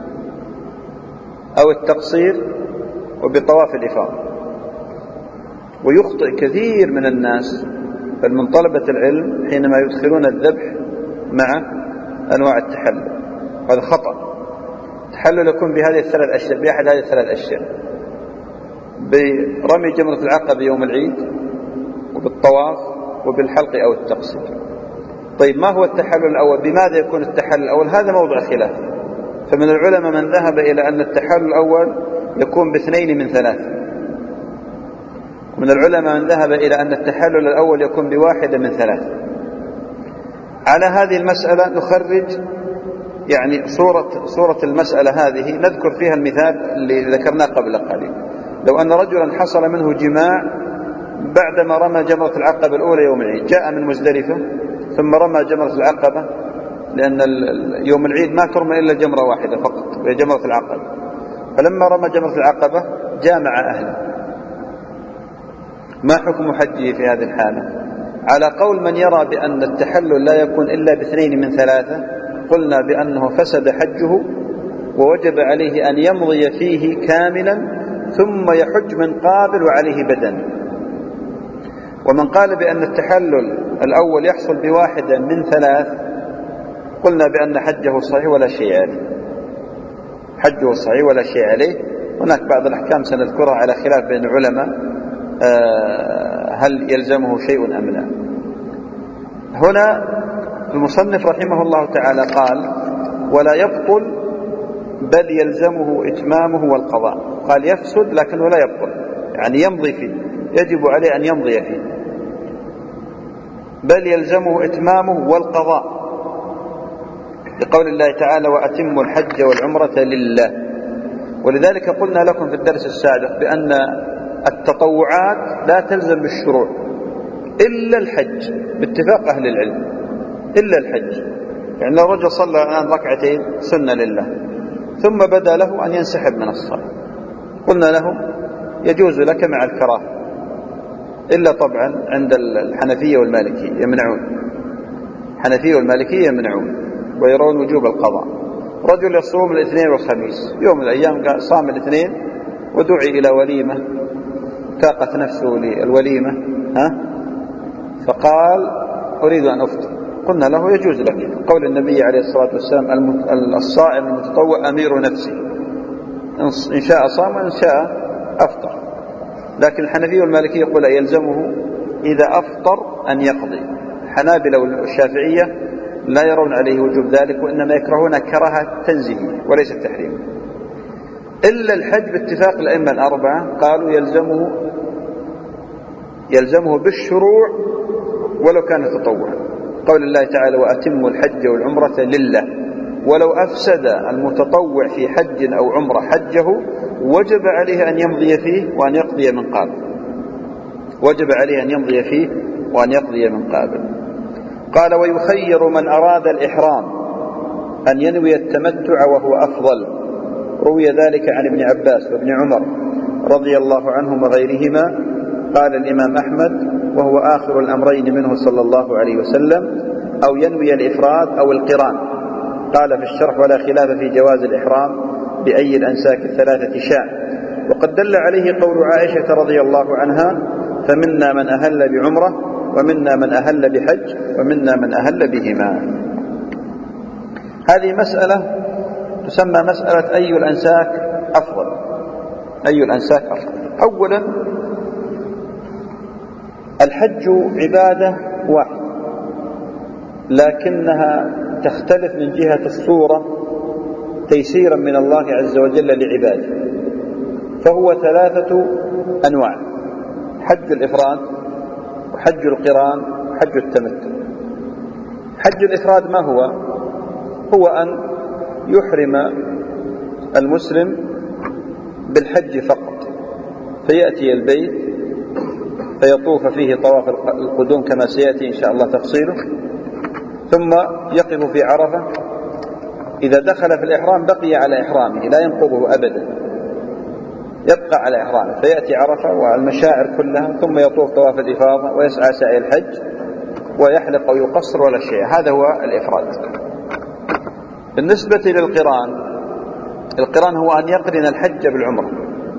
أو التقصير وبطواف الإفاضة. ويخطئ كثير من الناس بل من طلبة العلم حينما يدخلون الذبح مع أنواع التحلل، هذا خطأ. التحلل يكون بهذه الثلاث أشياء، بأحد هذه الثلاث أشياء: برمي جمرة العقبة يوم العيد وبالطواف وبالحلق أو التقصير. طيب ما هو التحلل الأول؟ بماذا يكون التحلل الأول؟ هذا موضع خلاف. فمن العلماء من ذهب إلى أن التحلل الأول يكون باثنين من ثلاث، ومن العلماء من ذهب إلى أن التحلل الأول يكون بواحدة من ثلاث. على هذه المسألة نخرج يعني صورة, صورة المسألة هذه، نذكر فيها المثال اللي ذكرناه قبل قليل. لو أن رجلا حصل منه جماع بعدما رمى جمرة العقبة الأولى يوم العيد، جاء من مزدلفة ثم رمى جمرة العقبة، لأن يوم العيد ما ترمى إلا جمرة واحدة فقط وهي جمرة العقبة، فلما رمى جمرة العقبة جامع أهله، ما حكم حجه في هذه الحالة؟ على قول من يرى بأن التحلل لا يكون إلا باثنين من ثلاثة قلنا بأنه فسد حجه ووجب عليه أن يمضي فيه كاملا ثم يحج من قابل وعليه بدن. ومن قال بأن التحلل الأول يحصل بواحدة من ثلاث قلنا بأن حجه صحيح ولا شيء عليه، حجه صحيح ولا شيء عليه. هناك بعض الأحكام سنذكرها على خلاف بين العلماء هل يلزمه شيء أم لا. هنا المصنف رحمه الله تعالى قال ولا يبطل بل يلزمه إتمامه والقضاء. قال يفسد لكن ولا يبطل، يعني يمضي فيه، يجب عليه أن يمضي فيه. بل يلزمه إتمامه والقضاء لقول الله تعالى وأتموا الحج والعمرة لله. ولذلك قلنا لكم في الدرس السابق بأن التطوعات لا تلزم بالشروع إلا الحج باتفاق أهل العلم، إلا الحج. يعني لو رجل صلى الآن ركعتين سنة لله ثم بدا له أن ينسحب من الصلاة قلنا له يجوز لك مع الكراهة، إلا طبعا عند الحنفية والمالكية يمنعون، الحنفية والمالكية يمنعون ويرون وجوب القضاء. رجل يصوم الاثنين والخميس، يوم من الأيام صام الاثنين ودعي إلى وليمة تاقت نفسه للوليمة ها فقال أريد أن أفطر، قلنا له يجوز لك، قول النبي عليه الصلاة والسلام الصائم المتطوع أمير نفسه، إن شاء صام وإن شاء أفطر. لكن الحنفية والمالكية يقول يلزمه إذا أفطر أن يقضي. الحنابلة والشافعية لا يرون عليه وجوب ذلك، وإنما يكرهون كراهة تنزيهية وليس التحريم. إلا الحج باتفاق الأئمة الأربعة قالوا يلزمه يلزمه بالشروع ولو كان تطوعا، قول الله تعالى وأتموا الحج والعمرة لله. ولو أفسد المتطوع في حج أو عمرة حجه وجب عليه أن يمضي فيه وأن يقضي من قابل، وجب عليه أن يمضي فيه وأن يقضي من قابل. قال ويخير من أراد الإحرام أن ينوي التمتع وهو أفضل، روي ذلك عن ابن عباس وابن عمر رضي الله عنهم وغيرهما. قال الإمام أحمد وهو آخر الأمرين منه صلى الله عليه وسلم، أو ينوي الإفراد أو القران. قال في الشرح ولا خلاف في جواز الإحرام بأي الأنساك الثلاثة شاء. وقد دل عليه قول عائشة رضي الله عنها فمنا من أهل بعمرة ومنا من أهل بحج ومنا من أهل بهما. هذه مسألة تسمى مسألة أي الأنساك أفضل. أي الأنساك أفضل؟ أولا الحج عبادة واحدة لكنها تختلف من جهة الصورة تيسيرا من الله عز وجل لعباده، فهو ثلاثة أنواع: حج الإفراد وحج القران وحج التمتع. حج الإفراد ما هو؟ هو أن يحرم المسلم بالحج فقط، فيأتي البيت فيطوف فيه طواف القدوم كما سيأتي إن شاء الله تفصيله، ثم يقف في عرفة. إذا دخل في الإحرام بقي على إحرامه لا ينقضه أبدا، يبقى على إحرامه، فيأتي عرفة والمشاعر كلها، ثم يطوف طواف الإفاضة ويسعى سعي الحج ويحلق أو يقصر ولا شيء. هذا هو الإفراد. بالنسبة للقران، القران هو أن يقرن الحج بالعمرة،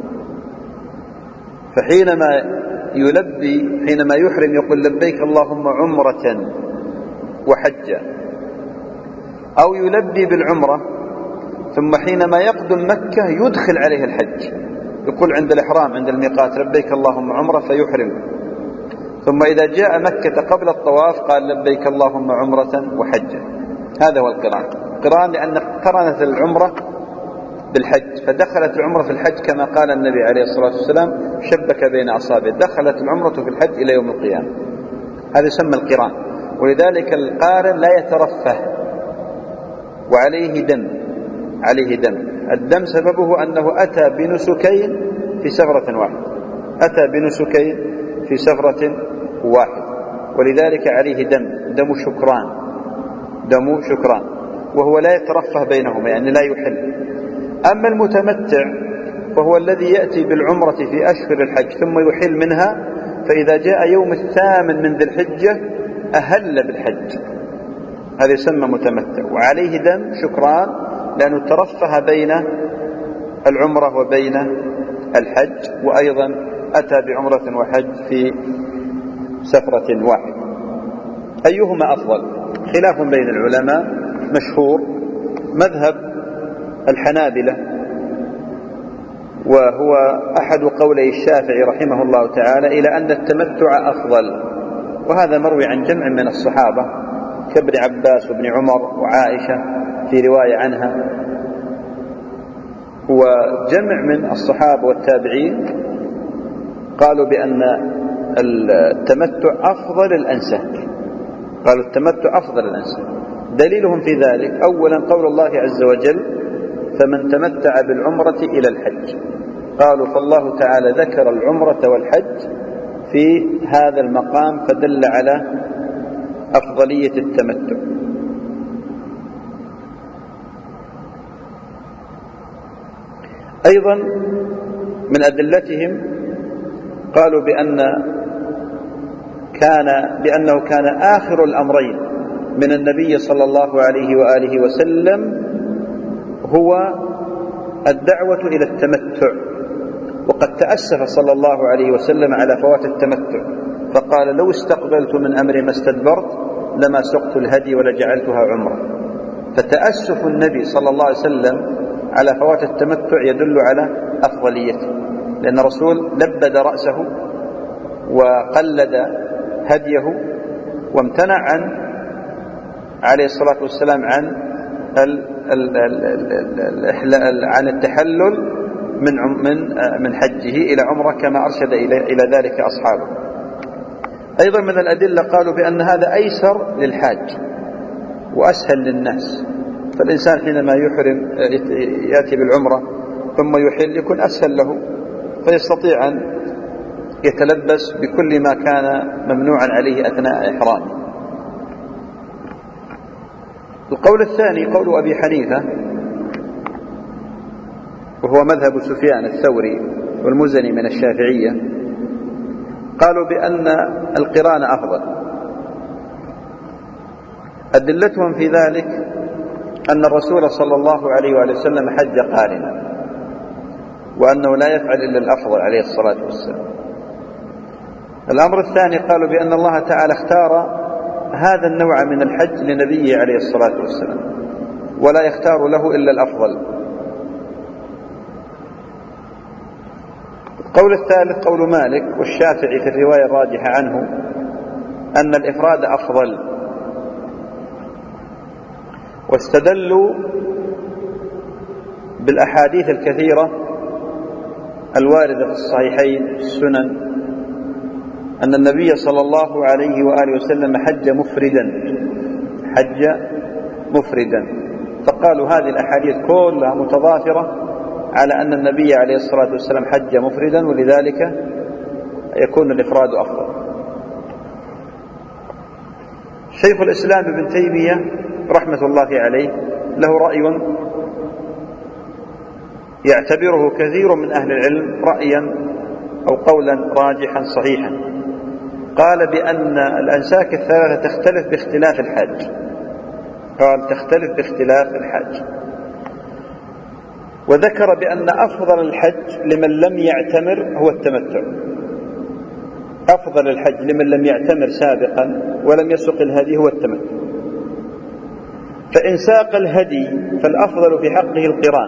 فحينما يلبي حينما يحرم يقول لبيك اللهم عمرة وحجا، أو يلبي بالعمرة ثم حينما يقدم مكة يدخل عليه الحج، يقول عند الإحرام عند الميقات لبيك اللهم عمرة فيحرم، ثم إذا جاء مكة قبل الطواف قال لبيك اللهم عمرة وحجا. هذا هو القران. القران لأن قرنت العمرة بالحج، فدخلت العمرة في الحج كما قال النبي عليه الصلاة والسلام شبك بين أصابعه، دخلت العمرة في الحج إلى يوم القيامة. هذا يسمى القران. ولذلك القارن لا يترفه وعليه دم، عليه دم. الدم سببه أنه أتى بنسكين في سفرة واحدة، أتى بنسكين في سفرة واحدة، ولذلك عليه دم، دم شكران، دم شكران، وهو لا يترفه بينهما يعني لا يحل. أما المتمتع فهو الذي يأتي بالعمرة في أشهر الحج ثم يحل منها، فإذا جاء يوم الثامن من ذي الحجة أهل بالحج، هذا يسمى متمتع، وعليه دم شكران لأنه ترفه بين العمرة وبين الحج، وأيضا أتى بعمرة وحج في سفرة واحدة. أيهما أفضل؟ خلاف بين العلماء مشهور. مذهب الحنابلة وهو أحد قولي الشافعي رحمه الله تعالى إلى أن التمتع أفضل، وهذا مروي عن جمع من الصحابة كابن عباس وابن عمر وعائشة في رواية عنها، وجمع من الصحابة والتابعين قالوا بأن التمتع أفضل الأنساك، قالوا التمتع أفضل الأنساك. دليلهم في ذلك أولا قول الله عز وجل فمن تمتع بالعمرة إلى الحج، قالوا فالله تعالى ذكر العمرة والحج في هذا المقام فدل على أفضلية التمتع. أيضا من أدلتهم قالوا بأن كان بأنه كان آخر الأمرين من النبي صلى الله عليه وآله وسلم هو الدعوة إلى التمتع، وقد تأسف صلى الله عليه وسلم على فوات التمتع، فقال: لو استقبلت من أمري ما استدبرت لما سقت الهدي ولجعلتها عمرة. فتأسف النبي صلى الله عليه وسلم على فوات التمتع يدل على أفضليته، لأن الرسول لبد رأسه وقلد هديه وامتنع عن عليه الصلاة والسلام عن ال ال ال ال عن التحلل من من من حجه إلى عمره كما أرشد إلى إلى ذلك أصحابه. أيضا من الأدلة قالوا بأن هذا أيسر للحاج وأسهل للناس، فالإنسان حينما يحرم يأتي بالعمرة ثم يحل يكون أسهل له، فيستطيع أن يتلبس بكل ما كان ممنوعا عليه أثناء إحرامه. القول الثاني قول أبي حنيفة، وهو مذهب سفيان الثوري والمزني من الشافعية، قالوا بأن القران أفضل. أدلتهم في ذلك أن الرسول صلى الله عليه وآله وسلم حج قارنا، وأنه لا يفعل إلا الأفضل عليه الصلاة والسلام. الأمر الثاني قالوا بأن الله تعالى اختار هذا النوع من الحج لنبيه عليه الصلاة والسلام، ولا يختار له إلا الأفضل. القول الثالث قول مالك والشافعي في الرواية الراجحة عنه أن الإفراد أفضل، واستدلوا بالأحاديث الكثيرة الواردة في الصحيحين السنن أن النبي صلى الله عليه وآله وسلم حج مفردا حج مفردا فقالوا هذه الأحاديث كلها متضافرة على أن النبي عليه الصلاة والسلام حج مفردا، ولذلك يكون الإفراد أفضل. شيخ الإسلام ابن تيمية رحمة الله عليه له رأي يعتبره كثير من أهل العلم رأيا أو قولا راجحا صحيحا. قال بأن الأنساك الثلاثة تختلف باختلاف الحج، قال تختلف باختلاف الحج، وذكر بأن أفضل الحج لمن لم يعتمر هو التمتع. أفضل الحج لمن لم يعتمر سابقا ولم يسق الهدي هو التمتع. فإن ساق الهدي فالأفضل في حقه القران،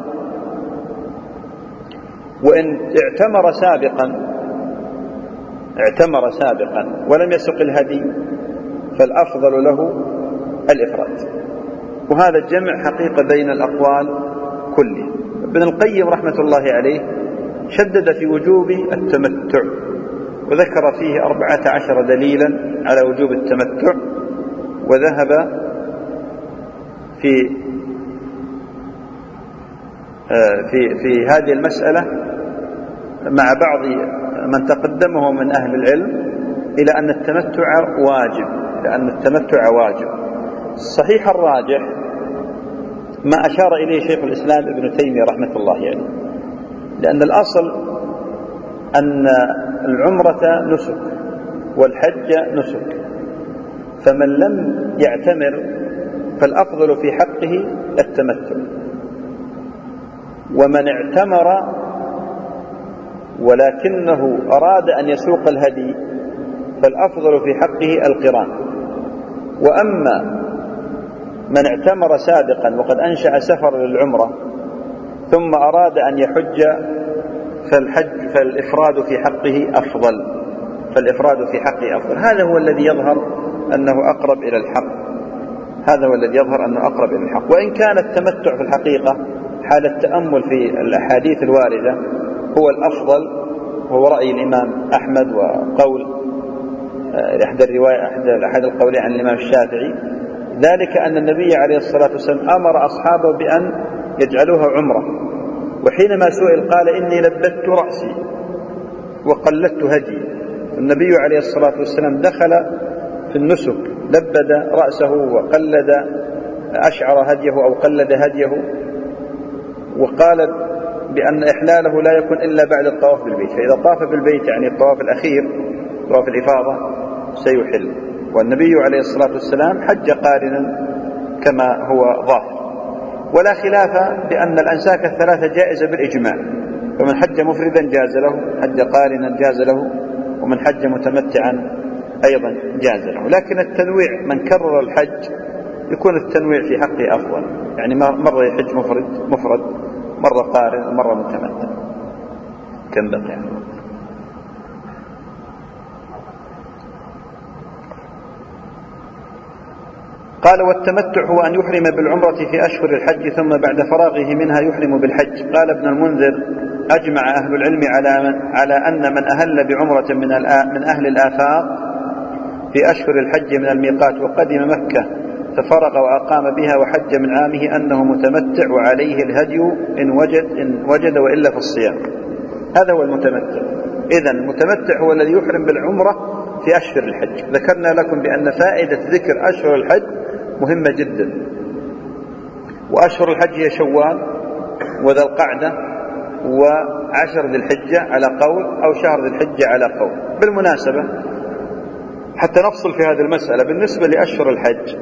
وإن اعتمر سابقا اعتمر سابقا ولم يسق الهدي فالأفضل له الإفراد. وهذا الجمع حقيقة بين الأقوال كله. ابن القيم رحمة الله عليه شدد في وجوب التمتع وذكر فيه أربعة عشر دليلا على وجوب التمتع، وذهب في في في هذه المسألة مع بعض من تقدمه من أهل العلم إلى أن التمتع واجب إلى أن التمتع واجب. الصحيح الراجح ما أشار إليه شيخ الإسلام ابن تيمية رحمة الله عليه، يعني لأن الأصل أن العمرة نسك والحج نسك، فمن لم يعتمر فالأفضل في حقه التمتع، ومن اعتمر ولكنه أراد أن يسوق الهدي فالأفضل في حقه القران. وأما من اعتمر سابقا وقد أنشأ سفر للعمرة ثم أراد أن يحج فالحج فالإفراد في حقه أفضل فالإفراد في حقه أفضل. هذا هو الذي يظهر أنه أقرب إلى الحق هذا هو الذي يظهر أنه أقرب إلى الحق. وإن كان التمتع في الحقيقة حال التأمل في الأحاديث الواردة هو الأفضل، هو رأي الإمام أحمد وقول إحدى الرواية أحد القولين عن الإمام الشافعي، ذلك أن النبي عليه الصلاة والسلام أمر أصحابه بأن يجعلوها عمرة، وحينما سئل قال إني لبدت رأسي وقلدت هدي. النبي عليه الصلاة والسلام دخل في النسك لبد رأسه وقلد أشعر هديه أو قلد هديه، وقال بأن إحلاله لا يكون إلا بعد الطواف بالبيت، فإذا طاف بالبيت يعني الطواف الأخير طواف الإفاضة سيحل. والنبي عليه الصلاة والسلام حج قارنا كما هو ظاهر. ولا خلاف بأن الأنساك الثلاثة جائزة بالإجماع، فمن حج مفردا جاز له، حج قارنا جاز له، ومن حج متمتعا أيضا جاز له. لكن التنويع من كرر الحج يكون التنويع في حقه أفضل، يعني مرة يحج مفرد مفرد مرة قارن ومرة متمتع. كم بقي؟ قال: والتمتع هو أن يحرم بالعمرة في أشهر الحج ثم بعد فراغه منها يحرم بالحج. قال ابن المنذر: أجمع أهل العلم على, من على أن من أهل بعمرة من, من أهل الآفاق في أشهر الحج من الميقات وقدم مكة ففرغ وأقام بها وحج من عامه أنه متمتع وعليه الهدي إن وجد, إن وجد وإلا في الصيام. هذا هو المتمتع. إذن المتمتع هو الذي يحرم بالعمرة في أشهر الحج. ذكرنا لكم بأن فائدة ذكر أشهر الحج مهمة جدا، وأشهر الحج هي شوال وذا القعدة وعشر ذي الحجة على قول، أو شهر ذي الحجة على قول. بالمناسبة حتى نفصل في هذه المسألة، بالنسبة لأشهر الحج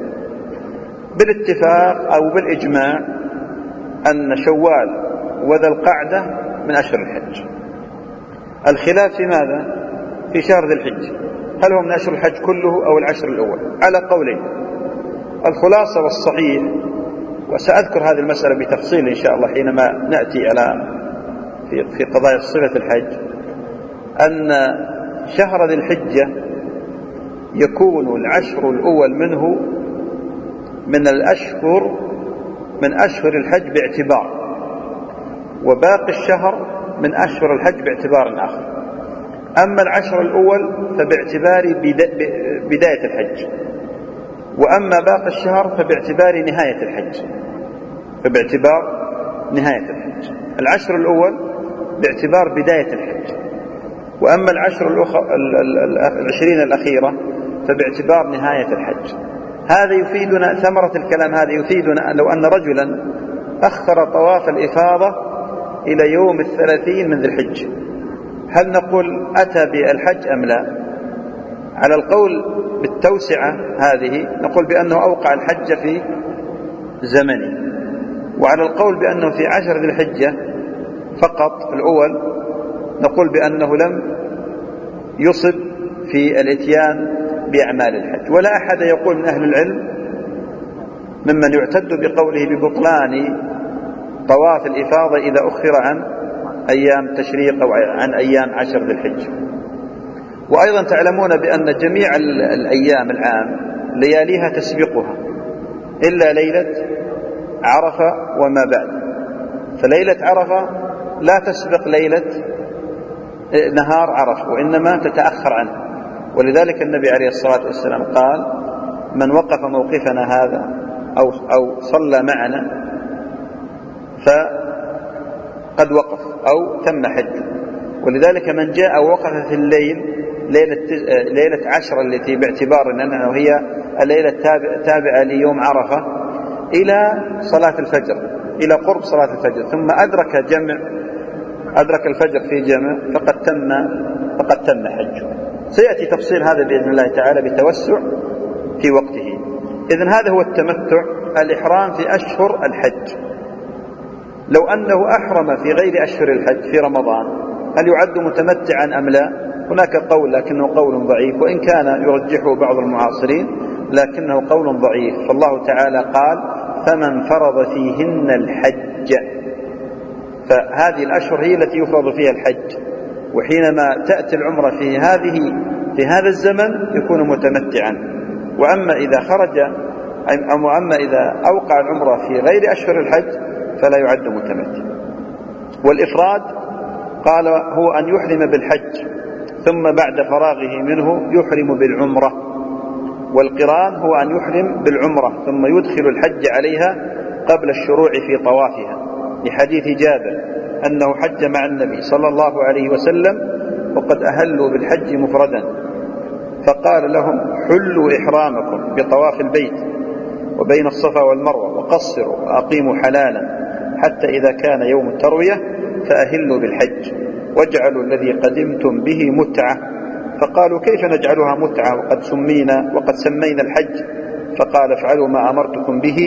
بالاتفاق أو بالإجماع أن شوال وذا القعدة من أشهر الحج. الخلاف في ماذا؟ في شهر ذي الحجة، هل هو من أشهر الحج كله أو العشر الأول؟ على قولين. الخلاصة والصحيح، وسأذكر هذه المسألة بتفصيل إن شاء الله حينما نأتي على في, في قضايا صفة الحج، أن شهر ذي الحجة يكون العشر الأول منه من الأشهر من أشهر الحج باعتبار، وباقي الشهر من أشهر الحج باعتبار آخر. أما العشر الأول فباعتبار بداية الحج، وأما باقي الشهر فباعتبار نهاية الحج فباعتبار نهاية الحج. العشر الأول باعتبار بداية الحج، وأما العشر العشرين الأخيرة فباعتبار نهاية الحج. هذا يفيدنا، ثمرة الكلام هذا يفيدنا لو أن رجلا أخر طواف الإفاضة إلى يوم الثلاثين من ذي الحجة، هل نقول أتى بالحج أم لا؟ على القول بالتوسعة هذه نقول بأنه أوقع الحج في زمنه، وعلى القول بأنه في عشر ذي الحجة فقط الأول نقول بأنه لم يصب في الاتيان بأعمال الحج. ولا أحد يقول من أهل العلم ممن يعتد بقوله ببطلان طواف الإفاضة إذا أخر عن أيام تشريق أو عن أيام عشر ذي الحجة. وأيضا تعلمون بأن جميع الأيام العام لياليها تسبقها إلا ليلة عرفة وما بعد، فليلة عرفة لا تسبق ليلة نهار عرفة وإنما تتأخر عنه. ولذلك النبي عليه الصلاة والسلام قال: من وقف موقفنا هذا أو, أو صلى معنا فقد وقف أو تم حج. ولذلك من جاء ووقف في الليل ليلة, ليلة عشر التي باعتبار أنها هي الليلة التابعة ليوم عرفة إلى صلاة الفجر، إلى قرب صلاة الفجر، ثم أدرك جمع أدرك الفجر في جمع فقد تم فقد تم حجه. سيأتي تفصيل هذا بإذن الله تعالى بتوسع في وقته. إذن هذا هو التمتع، الإحرام في أشهر الحج. لو أنه أحرم في غير أشهر الحج في رمضان هل يعد متمتعا أم لا؟ هناك قول لكنه قول ضعيف، وإن كان يرجحه بعض المعاصرين لكنه قول ضعيف. فالله تعالى قال: فمن فرض فيهن الحج. فهذه الأشهر هي التي يفرض فيها الحج، وحينما تأتي العمرة في هذه في هذا الزمن يكون متمتعا. وأما إذا خرج أو أما إذا أوقع العمرة في غير أشهر الحج فلا يعد متمتع. والإفراد قال هو أن يحرم بالحج ثم بعد فراغه منه يحرم بالعمرة، والقران هو أن يحرم بالعمرة ثم يدخل الحج عليها قبل الشروع في طوافها، لحديث جابر أنه حج مع النبي صلى الله عليه وسلم وقد أهلوا بالحج مفردا، فقال لهم: حلوا إحرامكم بطواف البيت وبين الصفا والمروة وقصروا وأقيموا حلالا حتى إذا كان يوم التروية فأهلوا بالحج واجعلوا الذي قدمتم به متعة. فقالوا: كيف نجعلها متعة وقد سمينا وقد سمينا الحج؟ فقال: افعلوا ما أمرتكم به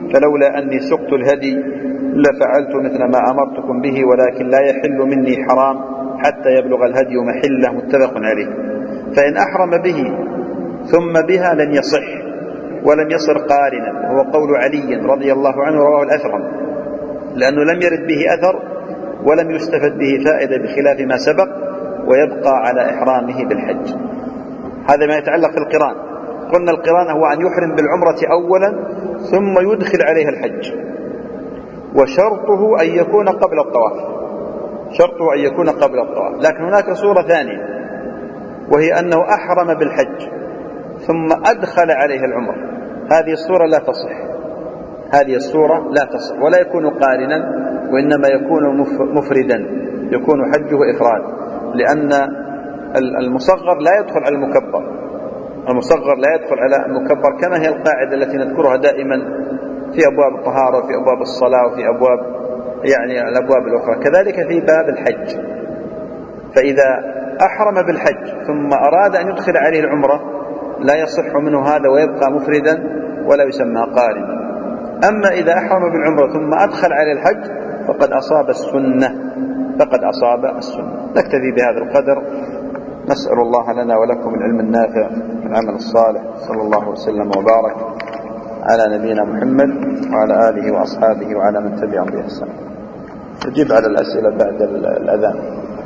فلولا أني سقت الهدي لفعلت مثل ما أمرتكم به، ولكن لا يحل مني حرام حتى يبلغ الهدي محله. متفق عليه. فإن أحرم به ثم بها لن يصح ولم يصر قارنا، هو قول علي رضي الله عنه رواه الأثرم، لأنه لم يرد به أثر ولم يستفد به فائدة بخلاف ما سبق، ويبقى على إحرامه بالحج. هذا ما يتعلق في القران. قلنا القران هو أن يحرم بالعمرة أولا ثم يدخل عليها الحج، وشرطه أن يكون قبل الطواف، شرطه أن يكون قبل الطواف. لكن هناك صورة ثانية، وهي أنه أحرم بالحج ثم أدخل عليه العمرة. هذه الصورة لا تصح، هذه الصورة لا تصح، ولا يكون قارنا، وإنما يكون مفردا، يكون حجه إفراد، لأن المصغر لا يدخل على المكبر، المصغر لا يدخل على المكبر، كما هي القاعدة التي نذكرها دائما في أبواب الطهارة وفي أبواب الصلاة وفي أبواب يعني الأبواب الأخرى، كذلك في باب الحج. فإذا أحرم بالحج ثم أراد أن يدخل عليه العمرة لا يصح منه هذا ويبقى مفردا ولا يسمى قارنا. أما إذا أحرم بالعمرة ثم أدخل عليه الحج فقد أصاب السنة، فقد أصاب السنة. نكتفي بهذا القدر. نسأل الله لنا ولكم العلم النافع والعمل الصالح. صلى الله وسلم وبارك على نبينا محمد وعلى آله وأصحابه وعلى من تبعهم بإحسان. نجيب على الأسئلة بعد الأذان.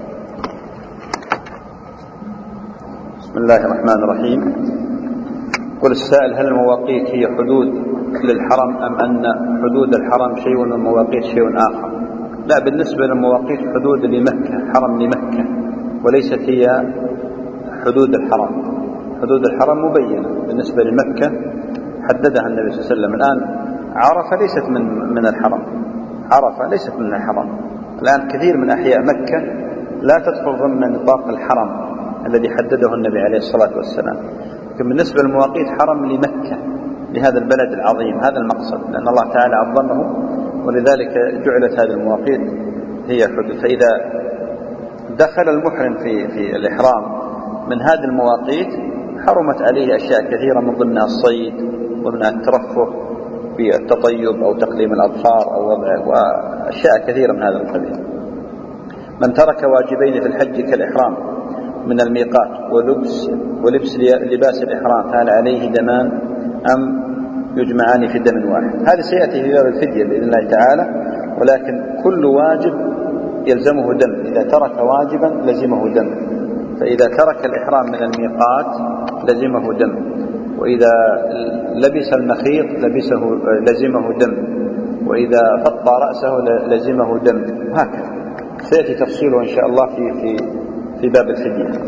بسم الله الرحمن الرحيم. قل السائل: هل المواقيت هي حدود للحرم أم أن حدود الحرم شيء والمواقيت شيء آخر؟ لا، بالنسبة للمواقيت حدود لمكة، حرم لمكة، وليست هي حدود الحرم. حدود الحرم مبينة بالنسبة لمكة، حددها النبي صلى الله عليه وسلم. الآن عرفة ليست من من الحرم، عرفة ليست من الحرم. الآن كثير من أحياء مكة لا تدخل ضمن نطاق الحرم الذي حدده النبي عليه الصلاة والسلام. لكن بالنسبة للمواقيت حرم لمكة، لهذا البلد العظيم، هذا المقصد، لأن الله تعالى عظمه ولذلك جعلت هذه المواقيت هي حدود. فإذا دخل المحرم في في الإحرام من هذه المواقيت حرمت عليه أشياء كثيرة، من ضمنها الصيد ومنها الترفه بالتطيب أو تقليم الأظفار أو وضع، وأشياء كثيرة من هذا القبيل. من ترك واجبين في الحج كالإحرام من الميقات ولبس ولبس لباس الإحرام هل عليه دمان أم يجمعان في دم واحد؟ هذا سيأتي في باب الفدية بإذن الله تعالى، ولكن كل واجب يلزمه دم. إذا ترك واجبا لزمه دم، فإذا ترك الإحرام من الميقات لزمه دم، وإذا لبس المخيط لبسه لزمه دم، وإذا فطى رأسه لزمه دم، وهكذا سيأتي تفصيله إن شاء الله في في في باب الفدية.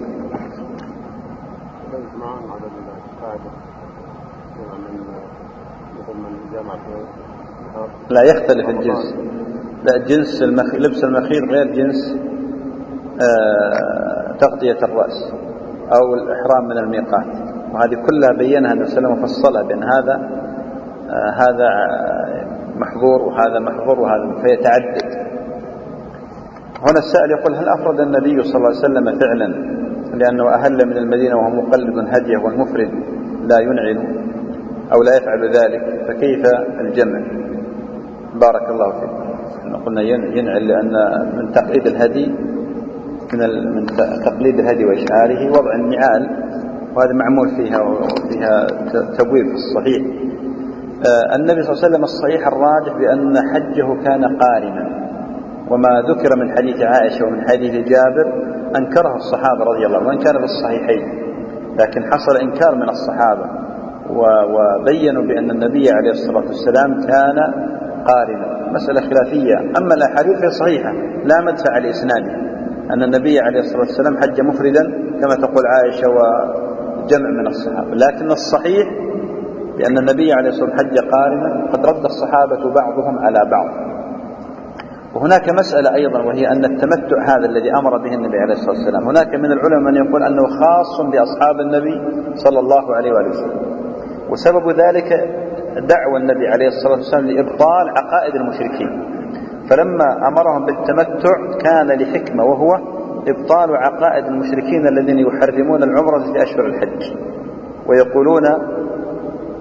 لا يختلف الجنس، لا جنس المخ... لبس المخيط غير جنس آه... تغطية الرأس أو الإحرام من الميقات، وهذه كلها بينها النبي صلى الله عليه وسلم وفصلها بأن هذا آه... هذا محظور وهذا محظور وهذا، فيتعدد. هنا السائل يقول: هل أفرد النبي صلى الله عليه وسلم فعلا لأنه أهل من المدينة وهو مقلد هديه والمفرد لا ينعل أو لا يفعل ذلك، فكيف الجمع؟ بارك الله فيك. قلنا ينعل لأن من تقليد الهدي من من تقليد الهدي وإشعاره وضع النعال، وهذا معمول فيها وفيها تبويب في الصحيح. النبي صلى الله عليه وسلم الصحيح الراجح بأن حجه كان قارنا، وما ذكر من حديث عائشة ومن حديث جابر أنكره الصحابة رضي الله عنهم، وإن كان في الصحيحين، لكن حصل إنكار من الصحابة وبينوا بأن النبي عليه الصلاة والسلام كان قارنا. مسألة خلافية. أما الأحاديث صحيحة لا مدفع لإسنادها أن النبي عليه الصلاة والسلام حج مفردا كما تقول عائشة وجمع من الصحابة، لكن الصحيح بأن النبي عليه الصلاة والسلام حج قارنا، قد رد الصحابة بعضهم على بعض. وهناك مسألة أيضا، وهي أن التمتع هذا الذي أمر به النبي عليه الصلاة والسلام، هناك من العلماء من يقول أنه خاص بأصحاب النبي صلى الله عليه وآله وسلم، وسبب ذلك دعوى النبي عليه الصلاة والسلام لإبطال عقائد المشركين، فلما أمرهم بالتمتع كان لحكمة، وهو إبطال عقائد المشركين الذين يحرمون العمرة في أشهر الحج، ويقولون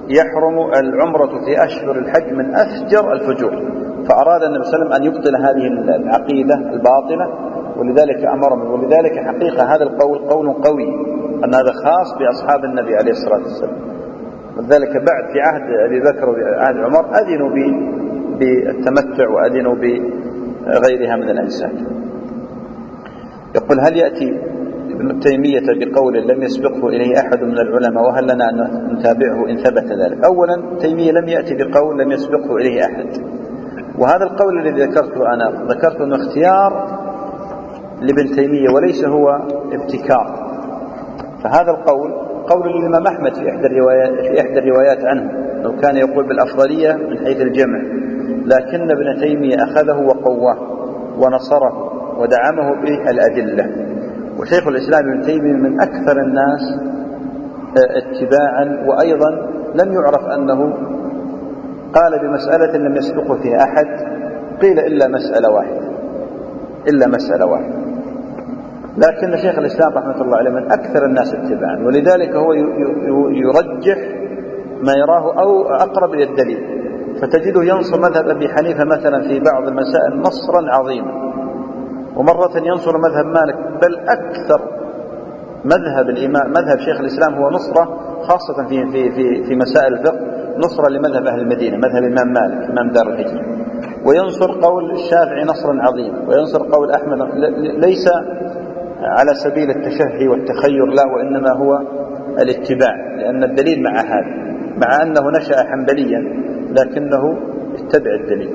يحرم العمرة في أشهر الحج من أفجر الفجور، فأراد النبي صلى الله عليه وسلم أن يبطل هذه العقيدة الباطلة، ولذلك أمرهم. ولذلك حقيقة هذا القول قول قوي أن هذا خاص بأصحاب النبي عليه الصلاة والسلام. ولذلك بعد في عهد أبي بكر وعهد عمر أذنوا بالتمتع وأذنوا بغيرها من الأنساك. يقول: هل يأتي ابن تيمية بقول لم يسبقه إليه أحد من العلماء، وهل لنا أن نتابعه إن ثبت ذلك؟ أولا، تيمية لم يأتي بقول لم يسبقه إليه أحد، وهذا القول الذي ذكرته أنا ذكرت أنه اختيار لابن تيمية وليس هو ابتكار. فهذا القول قول الإمام أحمد في إحدى الروايات في إحدى الروايات عنه، لو كان يقول بالأفضلية من حيث الجمع، لكن ابن تيمية أخذه وقواه ونصره ودعمه بالأدلة. وشيخ الإسلام ابن تيمية من أكثر الناس اتباعا، وأيضا لم يعرف أنه قال بمسألة لم يسبقه فيها أحد، قيل إلا مسألة واحدة إلا مسألة واحدة لكن شيخ الإسلام رحمة الله عليه من أكثر الناس اتباعا، ولذلك هو يرجح ما يراه أو أقرب إلى الدليل. فتجده ينصر مذهب أبي حنيفة مثلا في بعض المسائل نصرا عظيما، ومرة ينصر مذهب مالك، بل أكثر مذهب الإمام مذهب شيخ الإسلام هو نصرة خاصة في في في في مسائل الفقه، نصرة لمذهب أهل المدينة، مذهب الإمام مالك إمام دار الهجرة، وينصر قول الشافعي نصرا عظيما، وينصر قول أحمد، ليس على سبيل التشهي والتخير، لا، وإنما هو الاتباع، لأن الدليل مع هذا، مع أنه نشأ حنبليا لكنه اتبع الدليل.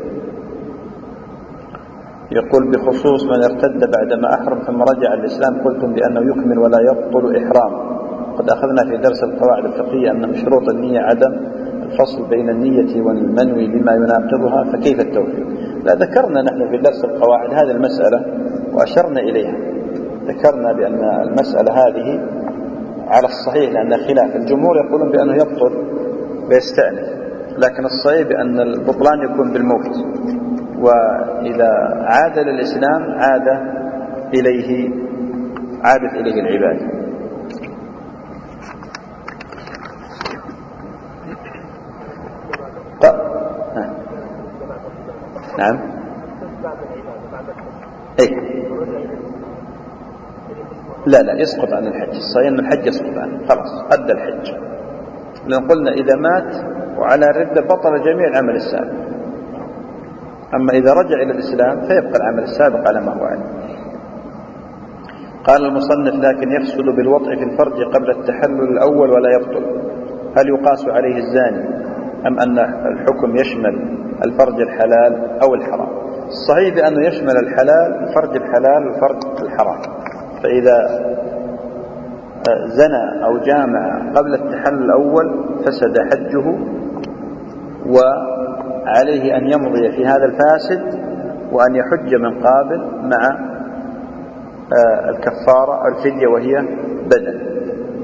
يقول: بخصوص من ارتد بعدما أحرم ثم رجع الإسلام، قلتم بأنه يكمل ولا يبطل إحرام. قد أخذنا في درس القواعد الفقهية أن من شروط النية عدم الفصل بين النية والمنوي لما يناقضها، فكيف التوفيق؟ لا، ذكرنا نحن في درس القواعد هذه المسألة وأشرنا إليها، ذكرنا بأن المسألة هذه على الصحيح لأن خلاف، الجمهور يقولون بأنه يبطل ويستأنف، لكن الصحيح بأن البطلان يكون بالموت، وإذا عاد للإسلام عاد إليه عادت إليه العبادة. نعم. أي لا لا يسقط عن الحج، الصحيح أن الحج يسقط عنه، خلاص أدى الحج، لأن قلنا إذا مات وعلى الردة بطل جميع العمل السابق، أما إذا رجع إلى الإسلام فيبقى العمل السابق على ما هو عليه. قال المصنف: لكن يفسد بالوطء في الفرج قبل التحلل الأول ولا يبطل، هل يقاس عليه الزاني أم أن الحكم يشمل الفرج الحلال أو الحرام؟ الصحيح بأنه يشمل الحلال، الفرج الحلال والفرج الحرام، فإذا زنى أو جامع قبل التحلل الأول فسد حجه، وعليه أن يمضي في هذا الفاسد وأن يحج من قابل مع الكفارة أو الفدية وهي بدن.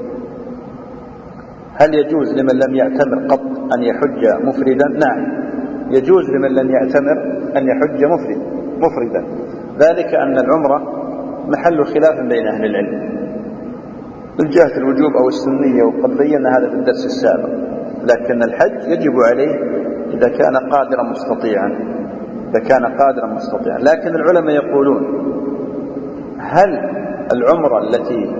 هل يجوز لمن لم يعتمر قط أن يحج مفردا؟ نعم، يجوز لمن لم يعتمر أن يحج مفرد مفردا، ذلك أن العمرة محل خلاف بين أهل العلم من جهة الوجوب أو السنية، وقد بينا هذا في الدرس السابق، لكن الحج يجب عليه إذا كان قادرا مستطيعا إذا كان قادرا مستطيعا لكن العلماء يقولون: هل العمرة التي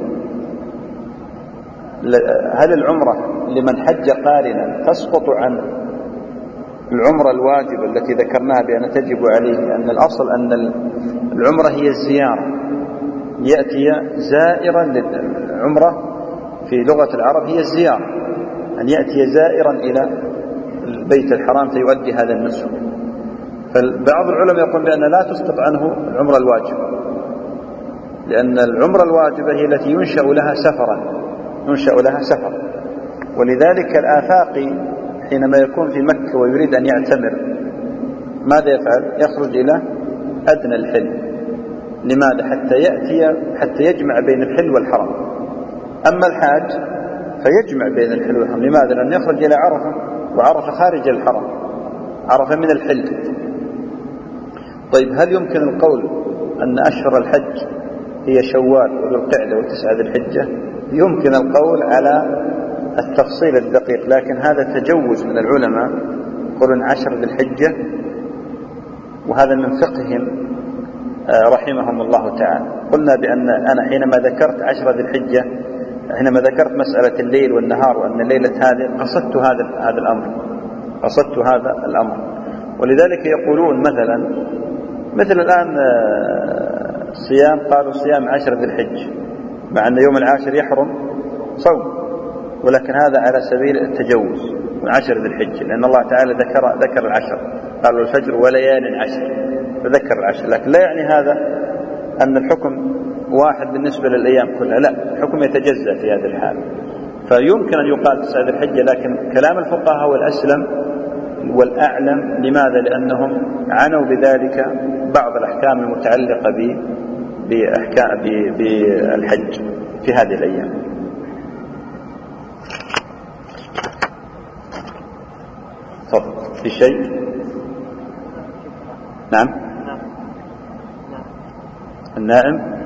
هل العمرة لمن حج قارنا تسقط عن العمرة الواجبة التي ذكرناها بأن تجب عليه؟ لأن الأصل أن العمرة هي الزيارة، يأتي زائرا للعمرة في لغة العرب هي الزيارة، أن يأتي زائرا إلى البيت الحرام فيؤدي هذا النسك. فبعض العلماء يقول بأن لا تسقط عنه العمرة الواجبة، لأن العمرة الواجبة هي التي ينشأ لها سفرا ينشأ لها سفر ولذلك الآفاقي حينما يكون في مكة ويريد أن يعتمر ماذا يفعل؟ يخرج إلى أدنى الحل. لماذا؟ حتى يأتي حتى يجمع بين الحل والحرم. أما الحاج فيجمع بين الحل والحرم. لماذا؟ لأنه يخرج إلى عرفة، وعرفة خارج الحرم، عرفة من الحل. طيب، هل يمكن القول أن أشهر الحج هي شوال وذو القعدة وتسعة ذي الحجة؟ يمكن القول على التفصيل الدقيق، لكن هذا تجوز من العلماء يقولون عشر ذي الحجة، وهذا من فقههم رحمهم الله تعالى. قلنا بأن أنا حينما ذكرت عشر ذي الحجة، حينما ذكرت مسألة الليل والنهار وأن الليلة هذه قصدت هذا هذا الأمر قصدت هذا الأمر ولذلك يقولون مثلا مثل الآن صيام، قالوا صيام عشر ذي الحجة، مع أن يوم العاشر يحرم صوم، ولكن هذا على سبيل التجوز من عشر ذي الحجة، لأن الله تعالى ذكر ذكر العشر، قالوا الفجر وليال عشر فذكر العشر، لكن لا يعني هذا أن الحكم واحد بالنسبة للأيام كلها، لا، الحكم يتجزأ في هذه الحال. فيمكن أن يقال تسعة ذي الحجة، لكن كلام الفقهاء هو الأسلم والأعلم. لماذا؟ لأنهم عنوا بذلك بعض الأحكام المتعلقة بأحكام بالحج في هذه الأيام. تفضل. في شيء؟ نعم. النائم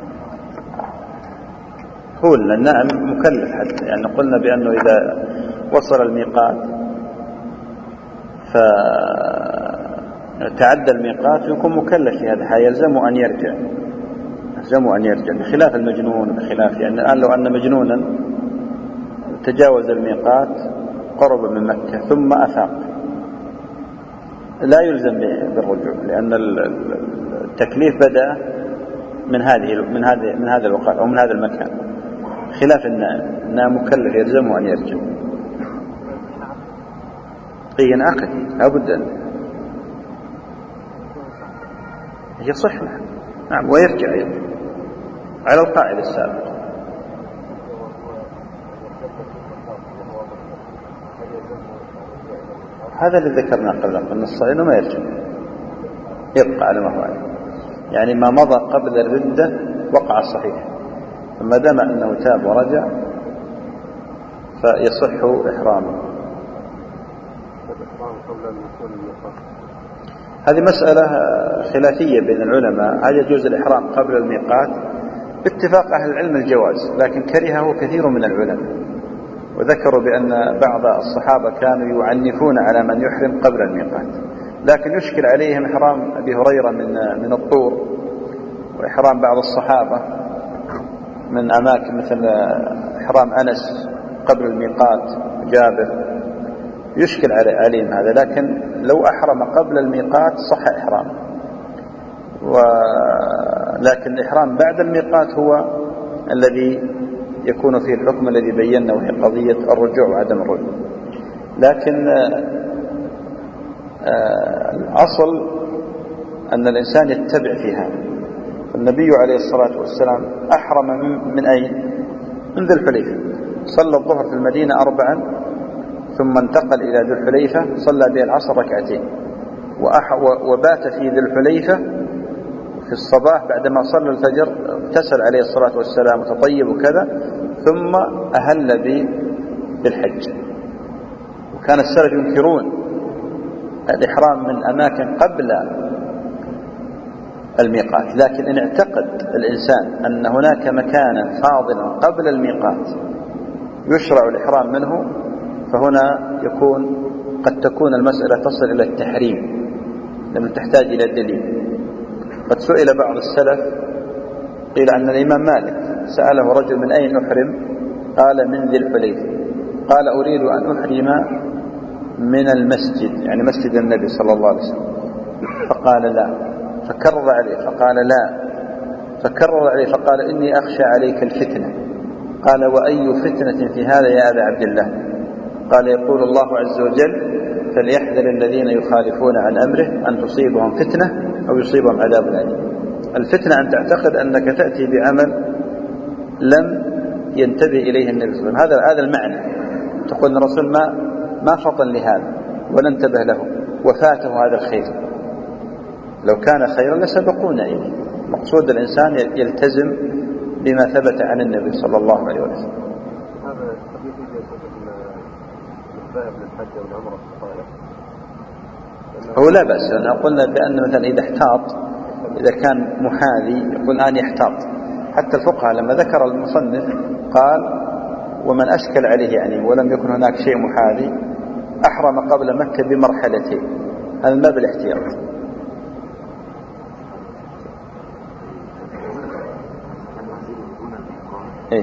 هو النائم مكلف حتى، يعني قلنا بأنه إذا وصل الميقات فتعدى الميقات يكون مكلف في هذا الحال، يلزمه أن يرجع يلزمه أن يرجع بخلاف المجنون، بخلاف يعني الآن لو أن مجنونا تجاوز الميقات قرب من مكة ثم أفاق لا يلزم بالرجوع، لأن التكليف بدأ من هذه من هذه من هذا الوقت أو من هذا المكان، خلاف النائم. النائم مكلف يلزمه أن يرجع. هي انعقد لابد أن يصح، نعم، ويرجع أيضا على القاعدة السابقة. هذا اللي ذكرنا قبل أن الصحيح إنه ما يرجع، يبقى على ما هو عليه، يعني ما مضى قبل الردة وقع الصحيح، فما دام أنه تاب ورجع فيصح إحرامه. هذه مسألة خلافية بين العلماء، هل يجوز الإحرام قبل الميقات؟ باتفاق أهل العلم الجواز، لكن كرهه كثير من العلماء، وذكروا بأن بعض الصحابة كانوا يعنفون على من يحرم قبل الميقات، لكن يشكل عليهم إحرام أبي هريرة من من الطور، وإحرام بعض الصحابة من أماكن مثل إحرام أنس قبل الميقات جابر، يشكل عليهم هذا. لكن لو أحرم قبل الميقات صح إحرام، ولكن الإحرام بعد الميقات هو الذي يكون فيه الحكم الذي بينا، وهي قضية الرجوع وعدم الرجوع. لكن الأصل أن الإنسان يتبع في هذا. النبي عليه الصلاة والسلام أحرم من أين؟ من ذي الحليفة، صلى الظهر في المدينة أربعا ثم انتقل إلى ذي الحليفة صلى بها العصر ركعتين، وبات في ذي الحليفة في الصباح بعدما صلى الفجر، اغتسل عليه الصلاة والسلام وتطيب وكذا، ثم أهل بالحج. وكان السلف ينكرون الإحرام من أماكن قبل الميقات، لكن إن اعتقد الإنسان أن هناك مكانا فاضلا قبل الميقات يشرع الإحرام منه، فهنا يكون قد تكون المسألة تصل إلى التحريم لأنه تحتاج إلى دليل. قد سئل بعض السلف، قيل أن الإمام مالك سأله رجل من أين أحرم؟ قال من ذي الحليفة. قال أريد أن أحرم من المسجد، يعني مسجد النبي صلى الله عليه وسلم. فقال لا، فكرر عليه فقال لا، فكرر عليه فقال إني أخشى عليك الفتنة. قال وأي فتنة في هذا يا أبا عبد الله؟ قال يقول الله عز وجل فليحذر الذين يخالفون عن أمره أن تصيبهم فتنة أو يصيبهم عذاب أليم. الفتنة أن تعتقد أنك تأتي بعمل لم ينتبه إليه النبي صلى الله عليه وسلم، هذا هذا المعنى. تقول الرسول ما ما فطن لهذا ولا انتبه له وفاته هذا الخير، لو كان خيرا لسبقونا إليه. مقصود الإنسان يلتزم بما ثبت عن النبي صلى الله عليه وسلم. هذا الذهاب للحج والعمرة هو لا بأس، لأن قلنا بأن مثلا إذا احتاط، إذا كان محاذي يقول الآن يحتاط. حتى الفقهاء لما ذكر المصنف قال ومن أشكل عليه يعني ولم يكن هناك شيء محالي أحرم قبل مكة بمرحلتين، هذا من باب الاحتياط. إيه؟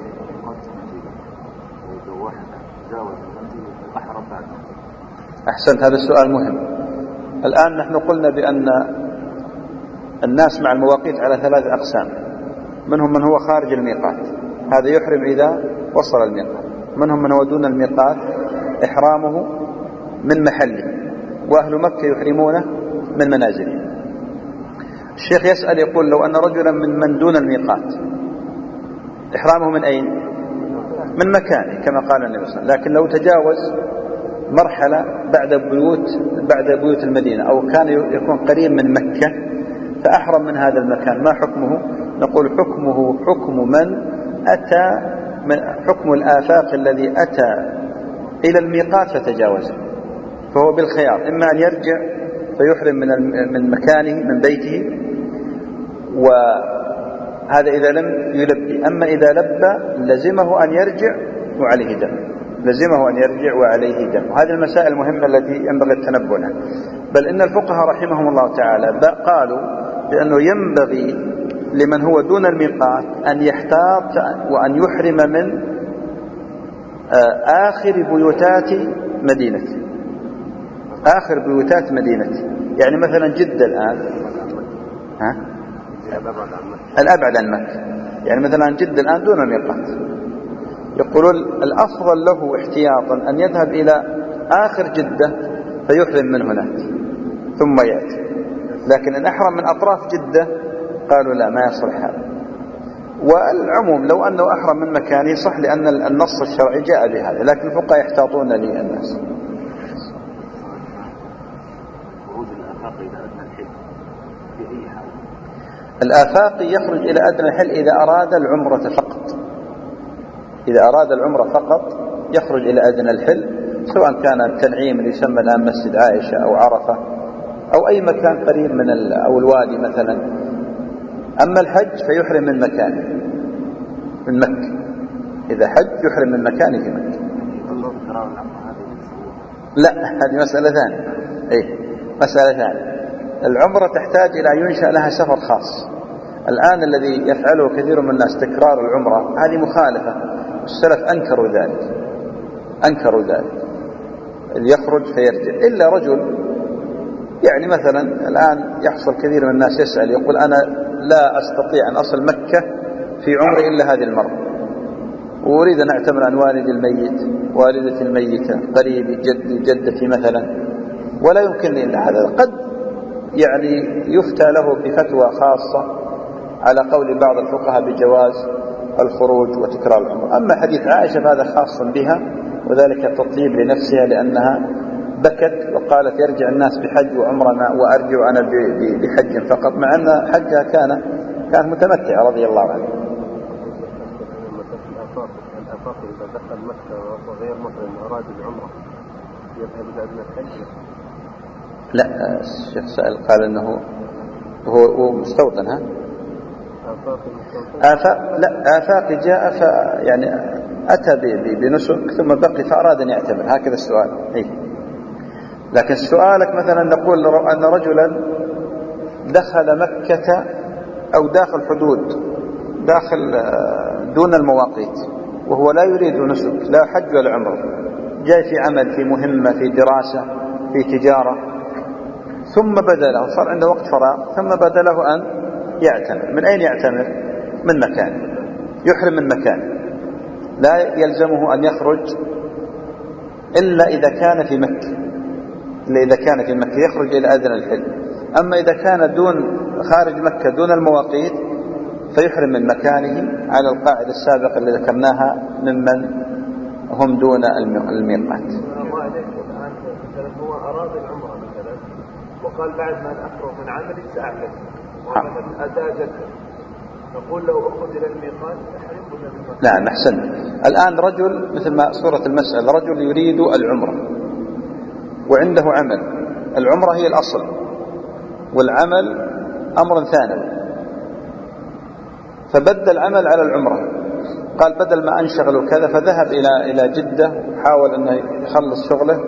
أحسنت، هذا السؤال مهم. الآن نحن قلنا بأن الناس مع المواقيت على ثلاث أقسام، منهم من هو خارج الميقات، هذا يحرم إذا وصل الميقات. منهم من هو دون الميقات إحرامه من محله، وأهل مكة يحرمونه من منازله. الشيخ يسأل يقول لو أن رجلا من من دون الميقات إحرامه من أين؟ من مكانه كما قال النبي صلى الله عليه وسلم، لكن لو تجاوز مرحلة بعد بيوت بعد بيوت المدينة أو كان يكون قريب من مكة فأحرم من هذا المكان، ما حكمه؟ نقول حكمه حكم من أتى من حكم الآفاق الذي أتى إلى الميقات فتجاوزه، فهو بالخيار، إما أن يرجع فيحرم من من مكانه من بيته، وهذا إذا لم يلبي. أما إذا لبى لزمه أن يرجع وعليه دم، لزمه أن يرجع وعليه دم. وهذه المسائل المهمة التي ينبغي التنبه لها. بل إن الفقهاء رحمهم الله تعالى قالوا بأنه ينبغي لمن هو دون الميقات أن يحتاط وأن يحرم من آخر بيوتات مدينته، آخر بيوتات مدينته، يعني مثلا جدة الآن ها؟ الأبعد عن مكة، يعني مثلا جدة الآن دون الميقات، يقولون الأفضل له احتياطا أن يذهب إلى آخر جدة فيحرم من هناك ثم يأتي. لكن إن أحرم من أطراف جدة قالوا لا، ما يصلح هذا. والعموم لو أنه أحرم من مكانه صح، لأن النص الشرعي جاء بهذا، لكن الفقهاء يحتاطون للناس. الآفاقي يخرج إلى أدنى الحل إذا أراد العمرة فقط، إذا أراد العمرة فقط يخرج إلى أدنى الحل، سواء كان التنعيم اللي يسمى الآن مسجد عائشة أو عرفة أو أي مكان قريب من أو الوادي مثلا. أما الحج فيحرم من مكانه من مكة، إذا حج يحرم من مكانه في مكة. لا، هذه مسألة ثانية. إيه مسألة ثانية. العمرة تحتاج إلى أن ينشأ لها سفر خاص. الآن الذي يفعله كثير من الناس تكرار العمرة، هذه مخالفة، السلف أنكروا ذلك أنكروا ذلك يخرج فيرجع. إلا رجل يعني مثلا الآن يحصل كثير من الناس يسأل يقول أنا لا أستطيع أن أصل مكة في عمري إلا هذه المرة، وأريد أن أعتمر عن والدي الميت والدتي الميتة قريبي جدي جدتي مثلا، ولا يمكنني إلا هذا. قد يعني يفتى له بفتوى خاصة على قول بعض الفقهاء بجواز الخروج وتكرار العمر. أما حديث عائشة فهذا خاص بها، وذلك تطيب لنفسها لأنها بكت وقالت يرجع الناس بحج وعمرنا وأرجع أنا بحج فقط، مع أن حجها كان كانت متمتعة رضي الله عنها. الآفاق إذا دخل مكة وغير محرم أراد العمرة يذهب إلى أدنى الحج؟ لا، الشيخ سأل قال أنه هو مستوطن. ها آفاق لا آفاق جاء ف يعني أتى بنسك ثم بقي فأراد أن يعتمر، هكذا السؤال. إيه؟ لكن سؤالك مثلا نقول أن رجلا دخل مكة أو داخل حدود داخل دون المواقيت وهو لا يريد نسك لا حج ولا عمره، جاي في عمل في مهمة في دراسة في تجارة، ثم بدا له صار عنده وقت فراغ ثم بدا له أن يعتمر. من أين يعتمر؟ من مكان، يحرم من مكان، لا يلزمه أن يخرج إلا إذا كان في مكة، إلا إذا كان في مكة يخرج إلى أدنى الحل. أما إذا كان دون خارج مكة دون المواقيت فيحرم من مكانه على القاعدة السابقة اللي ذكرناها ممن هم دون الميقات. هو أراد العمرة مثلا وقال بعد ما أخرج من عملي سأعتمر ومثلا أتى جدة، نقول له أخرج إلى الميقات أحرم ولا بالمكان؟ نعم أحسن. الآن رجل مثل ما صورة المسألة، رجل يريد العمرة وعنده عمل، العمرة هي الأصل والعمل أمر ثاني، فبدل العمل على العمرة قال بدل ما أنشغل وكذا، فذهب إلى إلى جدة وحاول أنه يخلص شغله،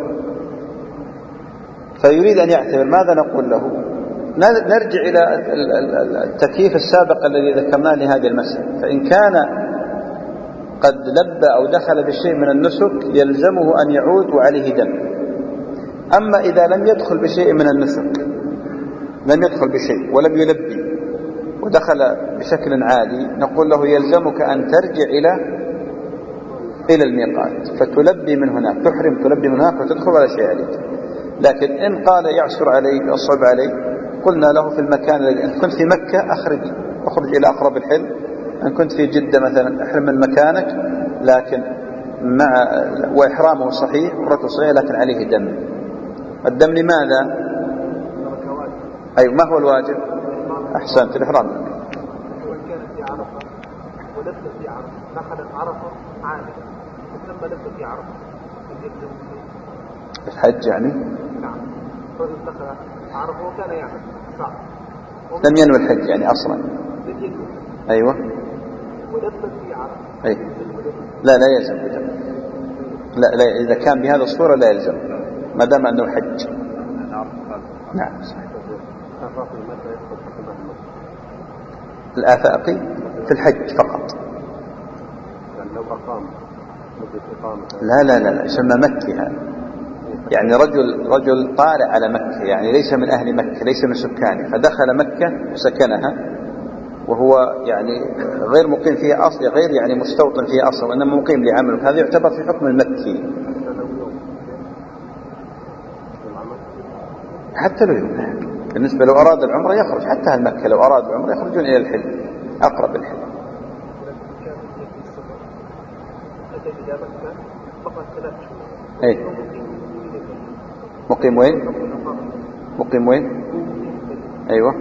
فيريد أن يعتمر. ماذا نقول له؟ نرجع إلى التكييف السابق الذي ذكرناه لهذه المسألة. فإن كان قد لبى أو دخل بشيء من النسك يلزمه أن يعود وعليه دم. أما إذا لم يدخل بشيء من النسك، لم يدخل بشيء ولم يلبي ودخل بشكل عادي، نقول له يلزمك أن ترجع إلى إلى الميقات فتلبي من هناك، تحرم تلبي من هناك وتدخل ولا شيء عليك. لكن إن قال يعسر علي يصعب علي، قلنا له في المكان الذي إن كنت في مكة أخرج أخرج إلى أقرب الحل، إن كنت في جدة مثلا احرم من مكانك، لكن مع وإحرامه صحيح عمرته صحيحة لكن عليه دم. الدم لماذا؟ أي ما هو الواجب؟ أحسنت، الإحرام. وإن كان في عرفة ولبس في عرفة، دخل عرفة عامل ثم لبس في عرفة الحج يعني؟ نعم. رجل دخل عرفة وكان يعمل صعب، لم ينوي الحج يعني أصلا. أيوة. ولبس في عرفة. أي. لا لا يلزم بدم. لا لا، إذا كان بهذا الصورة لا يلزم ما دام أنه حج. نعم صحيح. الآفاقي في الحج فقط. لو أقام مدة إقامة. لا لا لا لا، يسمى مكي هذا. يعني رجل رجل طارئ على مكة، يعني ليس من أهل مكة، ليس من سكانه، فدخل مكة وسكنها وهو يعني غير مقيم فيها أصل، غير يعني مستوطن فيها أصلا، وإنما مقيم لعمل، هذا يعتبر في حكم المكي حتى لو يوم. بالنسبة لو أراد العمرة يخرج، حتى أهل مكة لو أراد العمرة يخرجون إلى الحل أقرب الحل. ايه مقيم وين؟ مقيم وين؟ ايوه.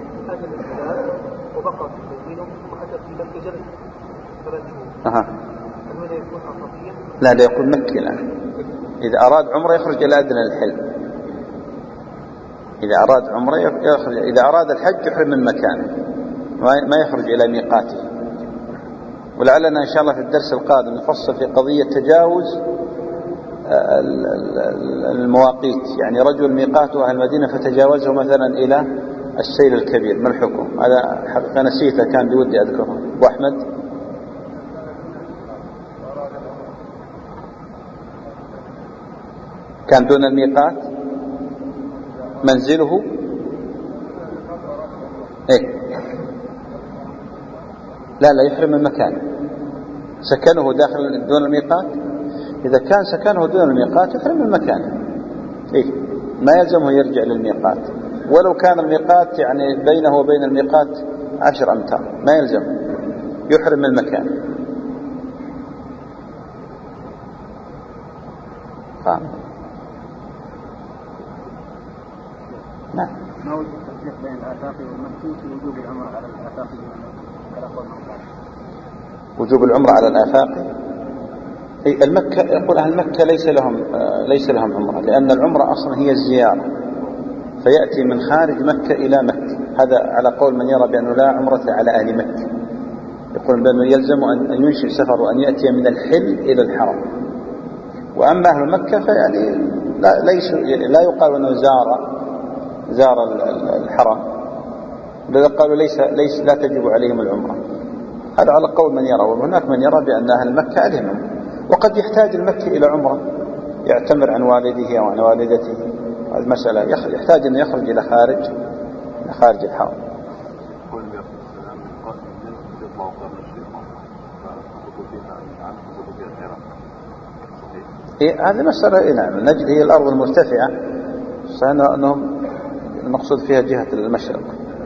وبقى في المدينة وحتى في مكة جلس ثلاث شهور. اها. هل هذا يكون عصبيا؟ لا لا، يقول مكي الآن. إذا أراد عمرة يخرج إلى أدنى الحل. إذا أراد عمرة يخرج، إذا أراد الحج يحرم من مكانه ما يخرج إلى ميقاته. ولعلنا إن شاء الله في الدرس القادم نفصل في قضية تجاوز المواقيت، يعني رجل ميقاته أهل المدينة فتجاوزه مثلا إلى السيل الكبير، ما الحكم؟ هذا حقيقة نسيته، كان بودي أذكره. أبو أحمد. كان دون الميقات منزله إيه؟ لا لا، يحرم من مكانه. سكنه داخل دون الميقات، إذا كان سكنه دون الميقات يحرم من مكانه. إيه؟ ما يلزمه يرجع للميقات، ولو كان الميقات يعني بينه وبين الميقات عشر أمتار ما يلزم، يحرم من مكانه. فهم؟ نعم. ما وجه التفريق بين الآفاقي والمكي في وجوب العمرة على الآفاقي؟ وجوب العمرة على الآفاقي. المكة يقول أهل مكة ليس لهم ليس لهم عمرة، لأن العمرة أصلا هي الزيارة، فيأتي من خارج مكة إلى مكة. هذا على قول من يرى بأنه لا عمرة على أهل مكة، يقول بأنه يلزم أن ينشئ سفر وأن يأتي من الحل إلى الحرم. وأما أهل مكة فيعني لا, ليس لا يقال أنه زار زار الحرم، لذا قالوا ليس ليس لا تجب عليهم العمرة. هذا على قول من يرى، وهناك من يرى بأن أهل مكة عليهم عمرة، وقد يحتاج المكي إلى عمرة يعتمر عن والده أو عن والدته. هذه المسألة يحتاج أن يخرج إلى خارج إلى خارج الحرم. إيه هذه مسألة. إيه نعم، نجد هي الأرض المرتفعة، صحيح أنهم المقصود فيها جهة المشرق.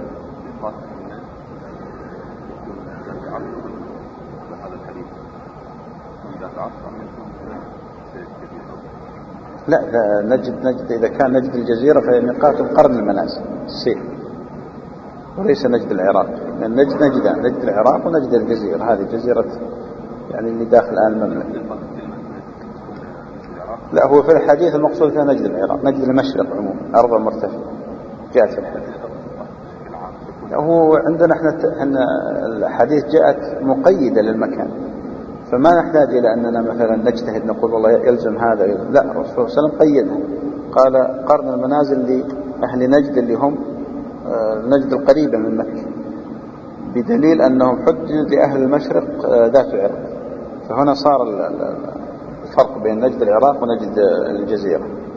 لا نجد نجد إذا كان نجد الجزيرة فهي ميقات القرن المنازل السيل، وليس نجد العراق. يعني نجد نجدان، نجد العراق ونجد الجزيرة، هذه جزيرة يعني اللي داخل الآن المملكة. لا هو في الحديث المقصود فيها نجد العراق، نجد المشرق عموما، أرض مرتفعة جاءت في الحديث. هو عندنا احنا احنا الحديث جاءت مقيدة للمكان، فما نحتاج إلى أننا مثلا نجتهد نقول والله يلزم هذا يلزم. لا، الرسول صلى الله عليه وسلم قيدها، قال قرن المنازل لأهل نجد اللي هم نجد القريبة من مكة، بدليل أنهم حددوا لأهل المشرق ذات عرق، فهنا صار الفرق بين نجد العراق ونجد الجزيرة.